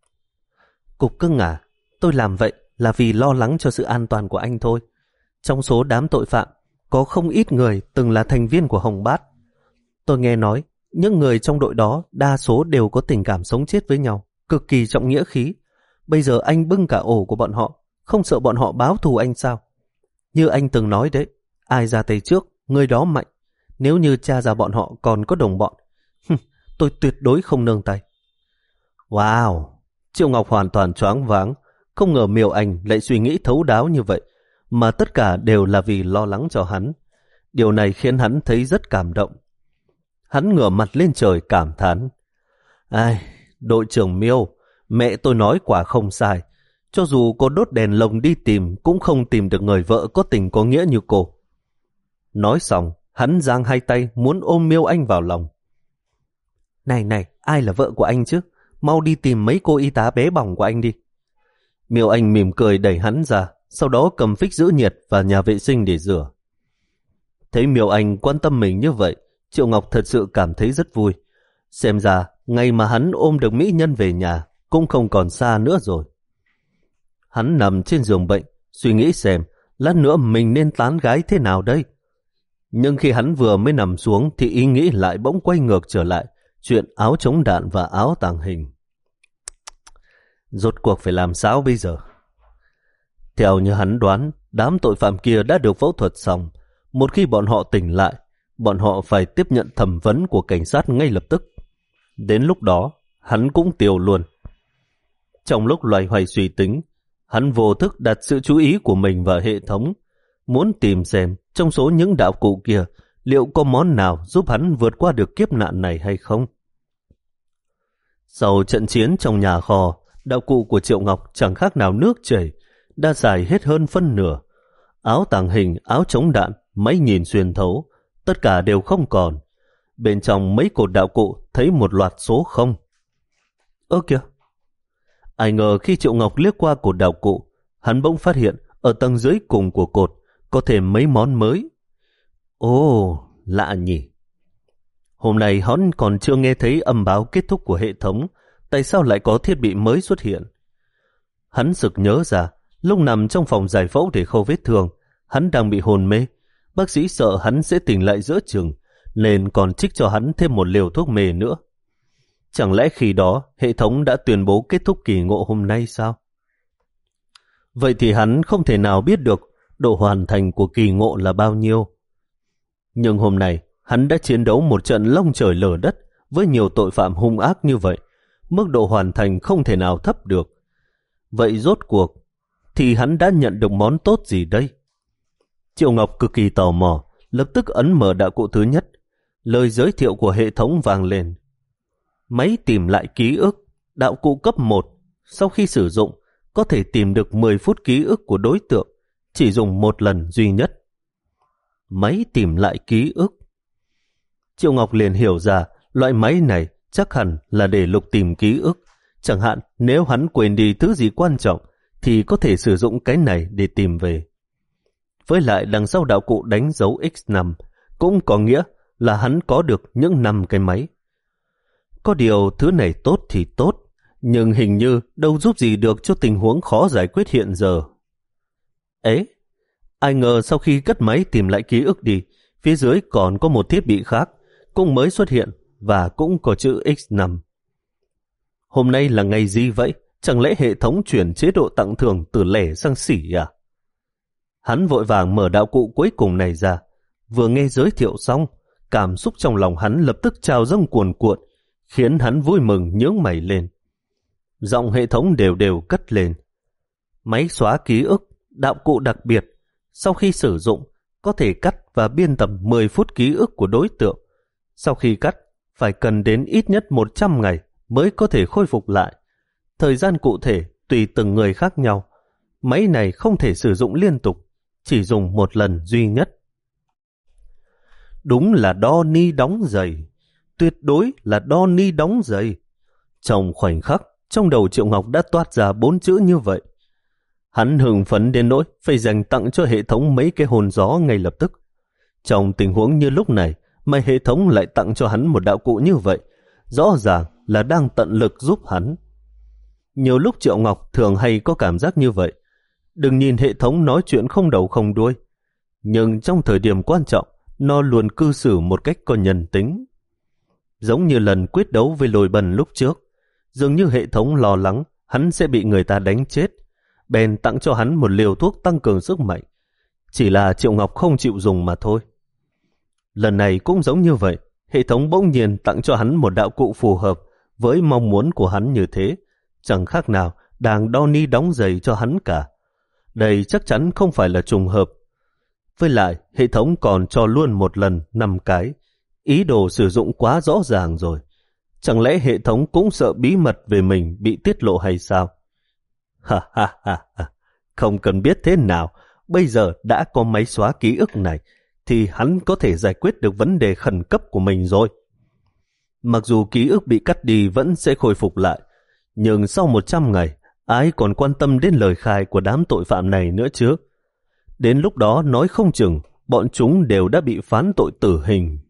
Cục cưng à, tôi làm vậy là vì lo lắng cho sự an toàn của anh thôi. Trong số đám tội phạm, có không ít người từng là thành viên của Hồng Bát. Tôi nghe nói, những người trong đội đó đa số đều có tình cảm sống chết với nhau, cực kỳ trọng nghĩa khí. Bây giờ anh bưng cả ổ của bọn họ, không sợ bọn họ báo thù anh sao? Như anh từng nói đấy, ai ra tay trước, người đó mạnh. Nếu như tra ra bọn họ còn có đồng bọn, tôi tuyệt đối không nương tay. Wow! Triệu Ngọc hoàn toàn choáng váng, không ngờ Miêu Anh lại suy nghĩ thấu đáo như vậy, mà tất cả đều là vì lo lắng cho hắn. Điều này khiến hắn thấy rất cảm động. Hắn ngửa mặt lên trời cảm thán. Ai, đội trưởng Miêu, mẹ tôi nói quả không sai. Cho dù có đốt đèn lồng đi tìm, cũng không tìm được người vợ có tình có nghĩa như cô. Nói xong, hắn giang hai tay muốn ôm Miêu Anh vào lòng. Này này, ai là vợ của anh chứ? Mau đi tìm mấy cô y tá bé bỏng của anh đi. Miêu Anh mỉm cười đẩy hắn ra, sau đó cầm phích giữ nhiệt và nhà vệ sinh để rửa. Thấy Miêu Anh quan tâm mình như vậy, Triệu Ngọc thật sự cảm thấy rất vui. Xem ra, ngày mà hắn ôm được mỹ nhân về nhà cũng không còn xa nữa rồi. Hắn nằm trên giường bệnh, suy nghĩ xem lát nữa mình nên tán gái thế nào đây. Nhưng khi hắn vừa mới nằm xuống thì ý nghĩ lại bỗng quay ngược trở lại chuyện áo chống đạn và áo tàng hình. Rốt cuộc phải làm sao bây giờ? Theo như hắn đoán, đám tội phạm kia đã được phẫu thuật xong. Một khi bọn họ tỉnh lại, bọn họ phải tiếp nhận thẩm vấn của cảnh sát ngay lập tức. Đến lúc đó, hắn cũng tiêu luôn. Trong lúc loay hoay suy tính, hắn vô thức đặt sự chú ý của mình vào hệ thống, muốn tìm xem trong số những đạo cụ kia liệu có món nào giúp hắn vượt qua được kiếp nạn này hay không. Sau trận chiến trong nhà kho, đạo cụ của Triệu Ngọc chẳng khác nào nước chảy, đã xài hết hơn phân nửa. Áo tàng hình, áo chống đạn, máy nhìn xuyên thấu, tất cả đều không còn. Bên trong mấy cột đạo cụ thấy một loạt số không. Ơ kìa! Ai ngờ khi Triệu Ngọc liếc qua cột đạo cụ, hắn bỗng phát hiện ở tầng dưới cùng của cột có thêm mấy món mới. Ồ, lạ nhỉ! Hôm nay hắn còn chưa nghe thấy âm báo kết thúc của hệ thống, tại sao lại có thiết bị mới xuất hiện? Hắn sực nhớ ra, lúc nằm trong phòng giải phẫu để khâu vết thương, hắn đang bị hôn mê. Bác sĩ sợ hắn sẽ tỉnh lại giữa chừng, nên còn trích cho hắn thêm một liều thuốc mê nữa. Chẳng lẽ khi đó hệ thống đã tuyên bố kết thúc kỳ ngộ hôm nay sao? Vậy thì hắn không thể nào biết được độ hoàn thành của kỳ ngộ là bao nhiêu. Nhưng hôm nay, hắn đã chiến đấu một trận lông trời lở đất với nhiều tội phạm hung ác như vậy. Mức độ hoàn thành không thể nào thấp được. Vậy rốt cuộc, thì hắn đã nhận được món tốt gì đây? Triệu Ngọc cực kỳ tò mò, lập tức ấn mở đạo cụ thứ nhất. Lời giới thiệu của hệ thống vang lên. Máy tìm lại ký ức, đạo cụ cấp một. Sau khi sử dụng, có thể tìm được mười phút ký ức của đối tượng, chỉ dùng một lần duy nhất. Máy tìm lại ký ức. Triệu Ngọc liền hiểu ra, loại máy này chắc hẳn là để lục tìm ký ức. Chẳng hạn nếu hắn quên đi thứ gì quan trọng, thì có thể sử dụng cái này để tìm về. Với lại đằng sau đạo cụ đánh dấu ích năm, cũng có nghĩa là hắn có được những năm cái máy. Có điều thứ này tốt thì tốt, nhưng hình như đâu giúp gì được cho tình huống khó giải quyết hiện giờ. Ế, ai ngờ sau khi cất máy tìm lại ký ức đi, phía dưới còn có một thiết bị khác, cũng mới xuất hiện và cũng có chữ ích năm. Hôm nay là ngày gì vậy? Chẳng lẽ hệ thống chuyển chế độ tặng thưởng từ lẻ sang xỉ à? Hắn vội vàng mở đạo cụ cuối cùng này ra. Vừa nghe giới thiệu xong, cảm xúc trong lòng hắn lập tức trào dâng cuồn cuộn, khiến hắn vui mừng nhướng mày lên. Giọng hệ thống đều đều cất lên. Máy xóa ký ức, đạo cụ đặc biệt. Sau khi sử dụng, có thể cắt và biên tập mười phút ký ức của đối tượng. Sau khi cắt, phải cần đến ít nhất một trăm ngày mới có thể khôi phục lại. Thời gian cụ thể tùy từng người khác nhau. Máy này không thể sử dụng liên tục, chỉ dùng một lần duy nhất. Đúng là đo ni đóng giày. Tuyệt đối là đo ni đóng giày. Trong khoảnh khắc, trong đầu Triệu Ngọc đã toát ra bốn chữ như vậy. Hắn hưng phấn đến nỗi phải dành tặng cho hệ thống mấy cái hồn gió ngay lập tức. Trong tình huống như lúc này mà hệ thống lại tặng cho hắn một đạo cụ như vậy, rõ ràng là đang tận lực giúp hắn. Nhiều lúc Triệu Ngọc thường hay có cảm giác như vậy. Đừng nhìn hệ thống nói chuyện không đầu không đuôi, nhưng trong thời điểm quan trọng, nó luôn cư xử một cách có nhân tính. Giống như lần quyết đấu với Lôi Bần lúc trước, dường như hệ thống lo lắng hắn sẽ bị người ta đánh chết, bèn tặng cho hắn một liều thuốc tăng cường sức mạnh. Chỉ là Triệu Ngọc không chịu dùng mà thôi. Lần này cũng giống như vậy, hệ thống bỗng nhiên tặng cho hắn một đạo cụ phù hợp với mong muốn của hắn như thế, chẳng khác nào đang đo ni đóng giày cho hắn cả. Đây chắc chắn không phải là trùng hợp. Với lại, hệ thống còn cho luôn một lần năm cái. Ý đồ sử dụng quá rõ ràng rồi. Chẳng lẽ hệ thống cũng sợ bí mật về mình bị tiết lộ hay sao? Ha ha ha ha, không cần biết thế nào, bây giờ đã có máy xóa ký ức này, thì hắn có thể giải quyết được vấn đề khẩn cấp của mình rồi. Mặc dù ký ức bị cắt đi vẫn sẽ khôi phục lại, nhưng sau một trăm ngày, ai còn quan tâm đến lời khai của đám tội phạm này nữa chứ? Đến lúc đó nói không chừng, bọn chúng đều đã bị phán tội tử hình.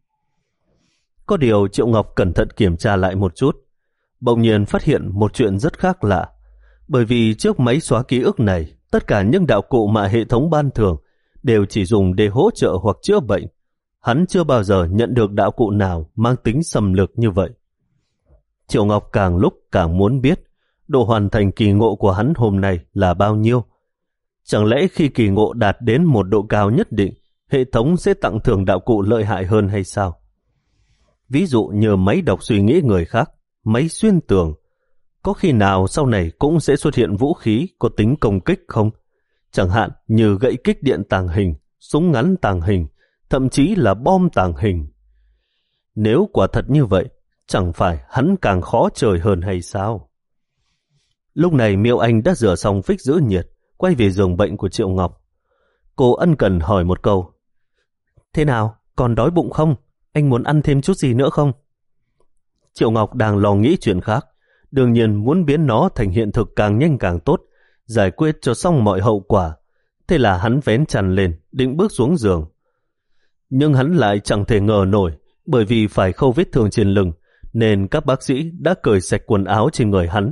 Có điều Triệu Ngọc cẩn thận kiểm tra lại một chút, bỗng nhiên phát hiện một chuyện rất khác lạ. Bởi vì trước máy xóa ký ức này, tất cả những đạo cụ mà hệ thống ban thưởng đều chỉ dùng để hỗ trợ hoặc chữa bệnh. Hắn chưa bao giờ nhận được đạo cụ nào mang tính xâm lược như vậy. Triệu Ngọc càng lúc càng muốn biết độ hoàn thành kỳ ngộ của hắn hôm nay là bao nhiêu. Chẳng lẽ khi kỳ ngộ đạt đến một độ cao nhất định, hệ thống sẽ tặng thưởng đạo cụ lợi hại hơn hay sao? Ví dụ như máy đọc suy nghĩ người khác, máy xuyên tường. có khi nào sau này cũng sẽ xuất hiện vũ khí có tính công kích không? Chẳng hạn như gậy kích điện tàng hình, súng ngắn tàng hình, thậm chí là bom tàng hình. Nếu quả thật như vậy, chẳng phải hắn càng khó trời hơn hay sao? Lúc này Miêu Anh đã rửa xong phích giữ nhiệt, quay về giường bệnh của Triệu Ngọc. Cô ân cần hỏi một câu. Thế nào, còn đói bụng không? Anh muốn ăn thêm chút gì nữa không? Triệu Ngọc đang lo nghĩ chuyện khác, đương nhiên muốn biến nó thành hiện thực càng nhanh càng tốt, giải quyết cho xong mọi hậu quả. Thế là hắn vén chăn lên, định bước xuống giường. Nhưng hắn lại chẳng thể ngờ nổi, bởi vì phải khâu vết thương trên lưng, nên các bác sĩ đã cởi sạch quần áo trên người hắn.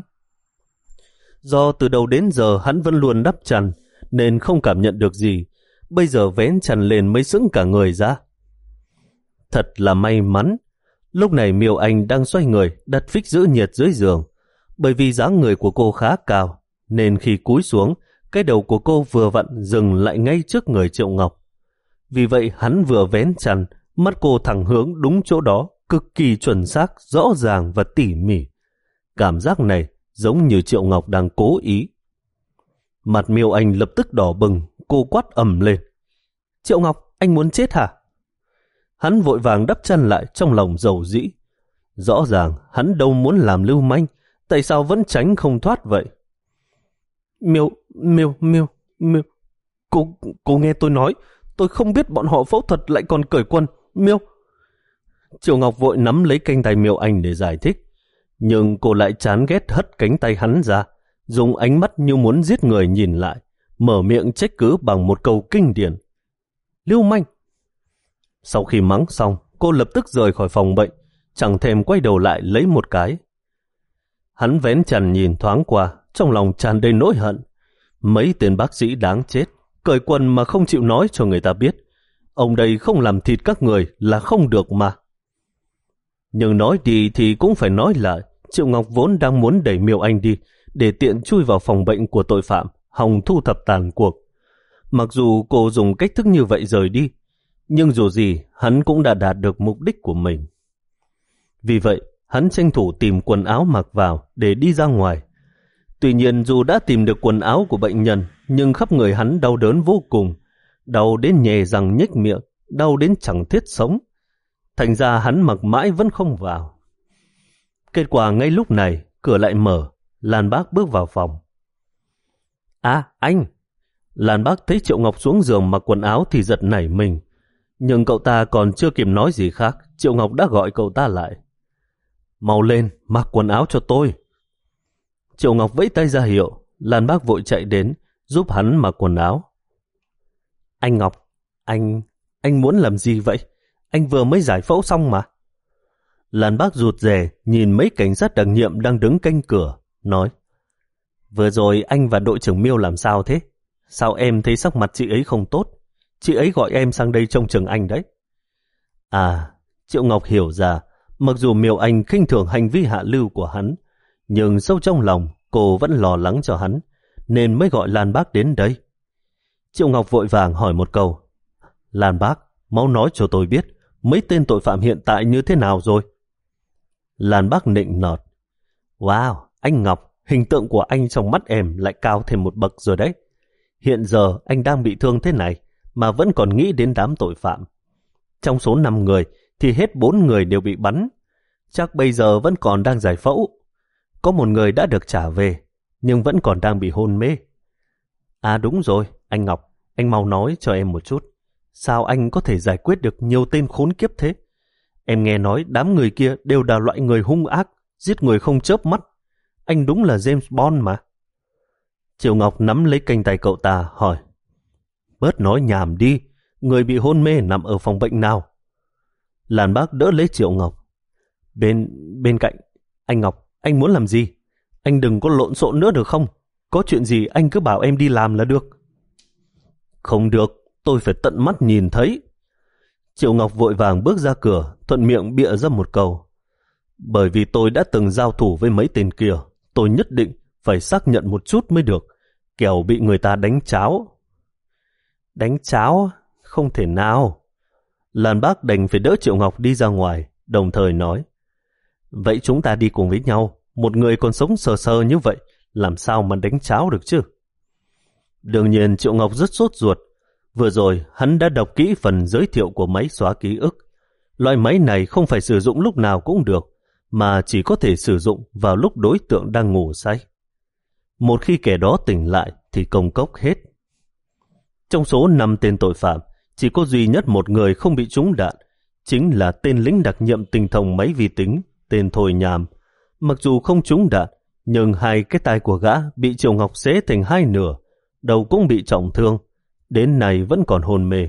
Do từ đầu đến giờ hắn vẫn luôn đắp chăn, nên không cảm nhận được gì. Bây giờ vén chăn lên mới sững cả người ra. Thật là may mắn. Lúc này Miêu Anh đang xoay người đặt phích giữ nhiệt dưới giường. Bởi vì dáng người của cô khá cao, nên khi cúi xuống, cái đầu của cô vừa vặn dừng lại ngay trước người Triệu Ngọc. Vì vậy hắn vừa vén chăn, mắt cô thẳng hướng đúng chỗ đó, cực kỳ chuẩn xác, rõ ràng và tỉ mỉ. Cảm giác này giống như Triệu Ngọc đang cố ý. Mặt Miêu Anh lập tức đỏ bừng, cô quát ầm lên. Triệu Ngọc, anh muốn chết hả? Hắn vội vàng đắp chăn lại trong lòng dầu dĩ. Rõ ràng hắn đâu muốn làm lưu manh, tại sao vẫn tránh không thoát vậy? Miêu, Miêu, Miêu, Miêu, cô, cô nghe tôi nói, tôi không biết bọn họ phẫu thuật lại còn cởi quần, Miêu. Triệu Ngọc vội nắm lấy cánh tay Miêu Anh để giải thích, nhưng cô lại chán ghét hất cánh tay hắn ra, dùng ánh mắt như muốn giết người nhìn lại, mở miệng trách cứ bằng một câu kinh điển. Lưu manh! Sau khi mắng xong, cô lập tức rời khỏi phòng bệnh, chẳng thèm quay đầu lại lấy một cái. Hắn vén chăn nhìn thoáng qua, trong lòng tràn đầy nỗi hận. Mấy tên bác sĩ đáng chết, cởi quần mà không chịu nói cho người ta biết. Ông đây không làm thịt các người là không được mà. Nhưng nói đi thì cũng phải nói lại, Triệu Ngọc vốn đang muốn đẩy Miêu Anh đi, để tiện chui vào phòng bệnh của tội phạm, hòng thu thập tàn cuộc. Mặc dù cô dùng cách thức như vậy rời đi, nhưng dù gì hắn cũng đã đạt được mục đích của mình. Vì vậy, hắn tranh thủ tìm quần áo mặc vào để đi ra ngoài. Tuy nhiên dù đã tìm được quần áo của bệnh nhân, nhưng khắp người hắn đau đớn vô cùng, đau đến nhè răng nhếch miệng, đau đến chẳng thiết sống. Thành ra hắn mặc mãi vẫn không vào. Kết quả ngay lúc này, cửa lại mở, Lan Bác bước vào phòng. À, anh! Lan Bác thấy Triệu Ngọc xuống giường mặc quần áo thì giật nảy mình. Nhưng cậu ta còn chưa kịp nói gì khác, Triệu Ngọc đã gọi cậu ta lại. Mau lên, mặc quần áo cho tôi. Triệu Ngọc vẫy tay ra hiệu, Lan Bác vội chạy đến, giúp hắn mặc quần áo. Anh Ngọc, anh... anh muốn làm gì vậy? Anh vừa mới giải phẫu xong mà. Lan Bác rụt rè nhìn mấy cảnh sát đặc nhiệm đang đứng canh cửa, nói. Vừa rồi anh và đội trưởng Miêu làm sao thế? Sao em thấy sắc mặt chị ấy không tốt? Chị ấy gọi em sang đây trông chừng anh đấy. À, Triệu Ngọc hiểu ra, mặc dù Miêu Anh khinh thường hành vi hạ lưu của hắn, nhưng sâu trong lòng cô vẫn lo lắng cho hắn, nên mới gọi Lan Bác đến đây. Triệu Ngọc vội vàng hỏi một câu. Lan Bác, mau nói cho tôi biết, mấy tên tội phạm hiện tại như thế nào rồi? Lan Bác nịnh nọt. Wow, anh Ngọc, hình tượng của anh trong mắt em lại cao thêm một bậc rồi đấy. Hiện giờ anh đang bị thương thế này, mà vẫn còn nghĩ đến đám tội phạm. Trong số năm người thì hết bốn người đều bị bắn. Chắc bây giờ vẫn còn đang giải phẫu. Có một người đã được trả về, nhưng vẫn còn đang bị hôn mê. À đúng rồi, anh Ngọc, anh mau nói cho em một chút. Sao anh có thể giải quyết được nhiều tên khốn kiếp thế? Em nghe nói đám người kia đều là loại người hung ác, giết người không chớp mắt. Anh đúng là James Bond mà. Triệu Ngọc nắm lấy cánh tay cậu ta, hỏi. Bớt nói nhảm đi, người bị hôn mê nằm ở phòng bệnh nào? Lan Bác đỡ lấy Triệu Ngọc. Bên, bên cạnh, anh Ngọc, anh muốn làm gì? Anh đừng có lộn xộn nữa được không? Có chuyện gì anh cứ bảo em đi làm là được. Không được, tôi phải tận mắt nhìn thấy. Triệu Ngọc vội vàng bước ra cửa, thuận miệng bịa ra một câu. Bởi vì tôi đã từng giao thủ với mấy tên kia, tôi nhất định phải xác nhận một chút mới được, kẻo bị người ta đánh cháo. Đánh cháo? Không thể nào. Lan Bác đành phải đỡ Triệu Ngọc đi ra ngoài, đồng thời nói. Vậy chúng ta đi cùng với nhau, một người còn sống sờ sờ như vậy, làm sao mà đánh cháo được chứ? Đương nhiên Triệu Ngọc rất sốt ruột. Vừa rồi hắn đã đọc kỹ phần giới thiệu của máy xóa ký ức. Loại máy này không phải sử dụng lúc nào cũng được, mà chỉ có thể sử dụng vào lúc đối tượng đang ngủ say. Một khi kẻ đó tỉnh lại thì công cốc hết. Trong số năm tên tội phạm, chỉ có duy nhất một người không bị trúng đạn, chính là tên lính đặc nhiệm tinh thông máy vi tính, tên Thôi Nham. Mặc dù không trúng đạn, nhưng hai cái tai của gã bị Triệu Ngọc xé thành hai nửa, đầu cũng bị trọng thương, đến nay vẫn còn hôn mê.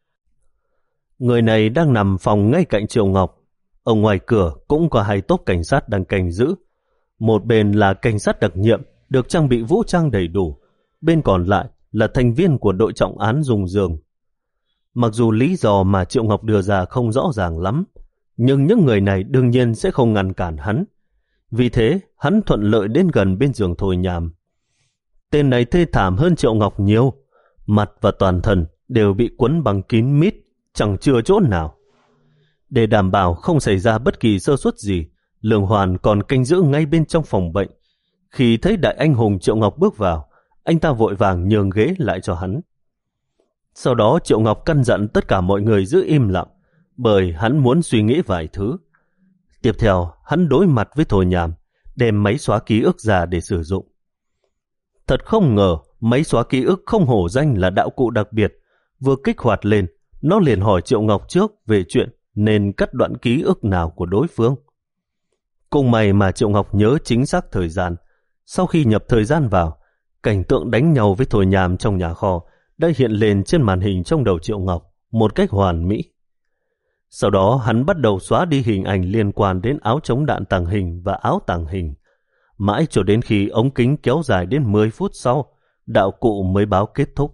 Người này đang nằm phòng ngay cạnh Triệu Ngọc. Ở ngoài cửa cũng có hai tốp cảnh sát đang canh giữ. Một bên là cảnh sát đặc nhiệm được trang bị vũ trang đầy đủ, bên còn lại là thành viên của đội trọng án Dung Dương. Mặc dù lý do mà Triệu Ngọc đưa ra không rõ ràng lắm, nhưng những người này đương nhiên sẽ không ngăn cản hắn. Vì thế, hắn thuận lợi đến gần bên giường Thôi Nham. Tên này thê thảm hơn Triệu Ngọc nhiều, mặt và toàn thân đều bị quấn bằng kín mít, chẳng chừa chỗ nào. Để đảm bảo không xảy ra bất kỳ sơ suất gì, Lương Hoàn còn canh giữ ngay bên trong phòng bệnh. Khi thấy đại anh hùng Triệu Ngọc bước vào, anh ta vội vàng nhường ghế lại cho hắn. Sau đó Triệu Ngọc căn dặn tất cả mọi người giữ im lặng, bởi hắn muốn suy nghĩ vài thứ. Tiếp theo, hắn đối mặt với Thôi Nham, đem máy xóa ký ức ra để sử dụng. Thật không ngờ, máy xóa ký ức không hổ danh là đạo cụ đặc biệt. Vừa kích hoạt lên, nó liền hỏi Triệu Ngọc trước về chuyện nên cắt đoạn ký ức nào của đối phương. Cùng may mà Triệu Ngọc nhớ chính xác thời gian. Sau khi nhập thời gian vào, cảnh tượng đánh nhau với Thôi Nham trong nhà kho đã hiện lên trên màn hình trong đầu Triệu Ngọc một cách hoàn mỹ. Sau đó hắn bắt đầu xóa đi hình ảnh liên quan đến áo chống đạn tàng hình và áo tàng hình. Mãi cho đến khi ống kính kéo dài đến mười phút sau, đạo cụ mới báo kết thúc.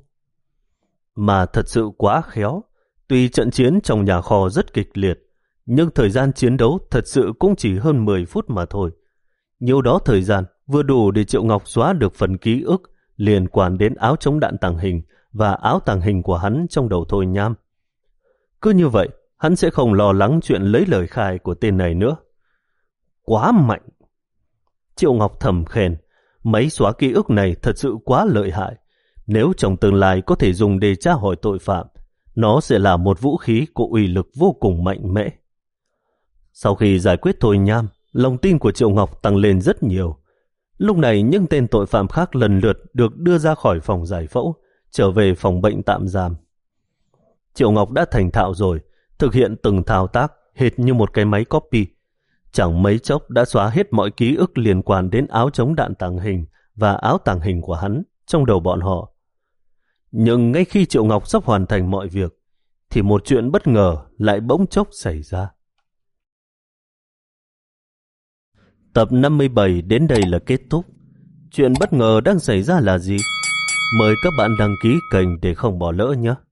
Mà thật sự quá khéo, tuy trận chiến trong nhà kho rất kịch liệt, nhưng thời gian chiến đấu thật sự cũng chỉ hơn mười phút mà thôi. Nhiều đó thời gian vừa đủ để Triệu Ngọc xóa được phần ký ức liên quan đến áo chống đạn tàng hình và áo tàng hình của hắn trong đầu Thôi Nham. Cứ như vậy, hắn sẽ không lo lắng chuyện lấy lời khai của tên này nữa. Quá mạnh! Triệu Ngọc thầm khen, máy xóa ký ức này thật sự quá lợi hại. Nếu trong tương lai có thể dùng để tra hỏi tội phạm, nó sẽ là một vũ khí có uy lực vô cùng mạnh mẽ. Sau khi giải quyết Thôi Nham, lòng tin của Triệu Ngọc tăng lên rất nhiều. Lúc này những tên tội phạm khác lần lượt được đưa ra khỏi phòng giải phẫu, trở về phòng bệnh tạm giam. Triệu Ngọc đã thành thạo rồi, thực hiện từng thao tác hệt như một cái máy copy. Chẳng mấy chốc đã xóa hết mọi ký ức liên quan đến áo chống đạn tàng hình và áo tàng hình của hắn trong đầu bọn họ. Nhưng ngay khi Triệu Ngọc sắp hoàn thành mọi việc, thì một chuyện bất ngờ lại bỗng chốc xảy ra. Tập năm mươi bảy đến đây là kết thúc. Chuyện bất ngờ đang xảy ra là gì? Mời các bạn đăng ký kênh để không bỏ lỡ nhé.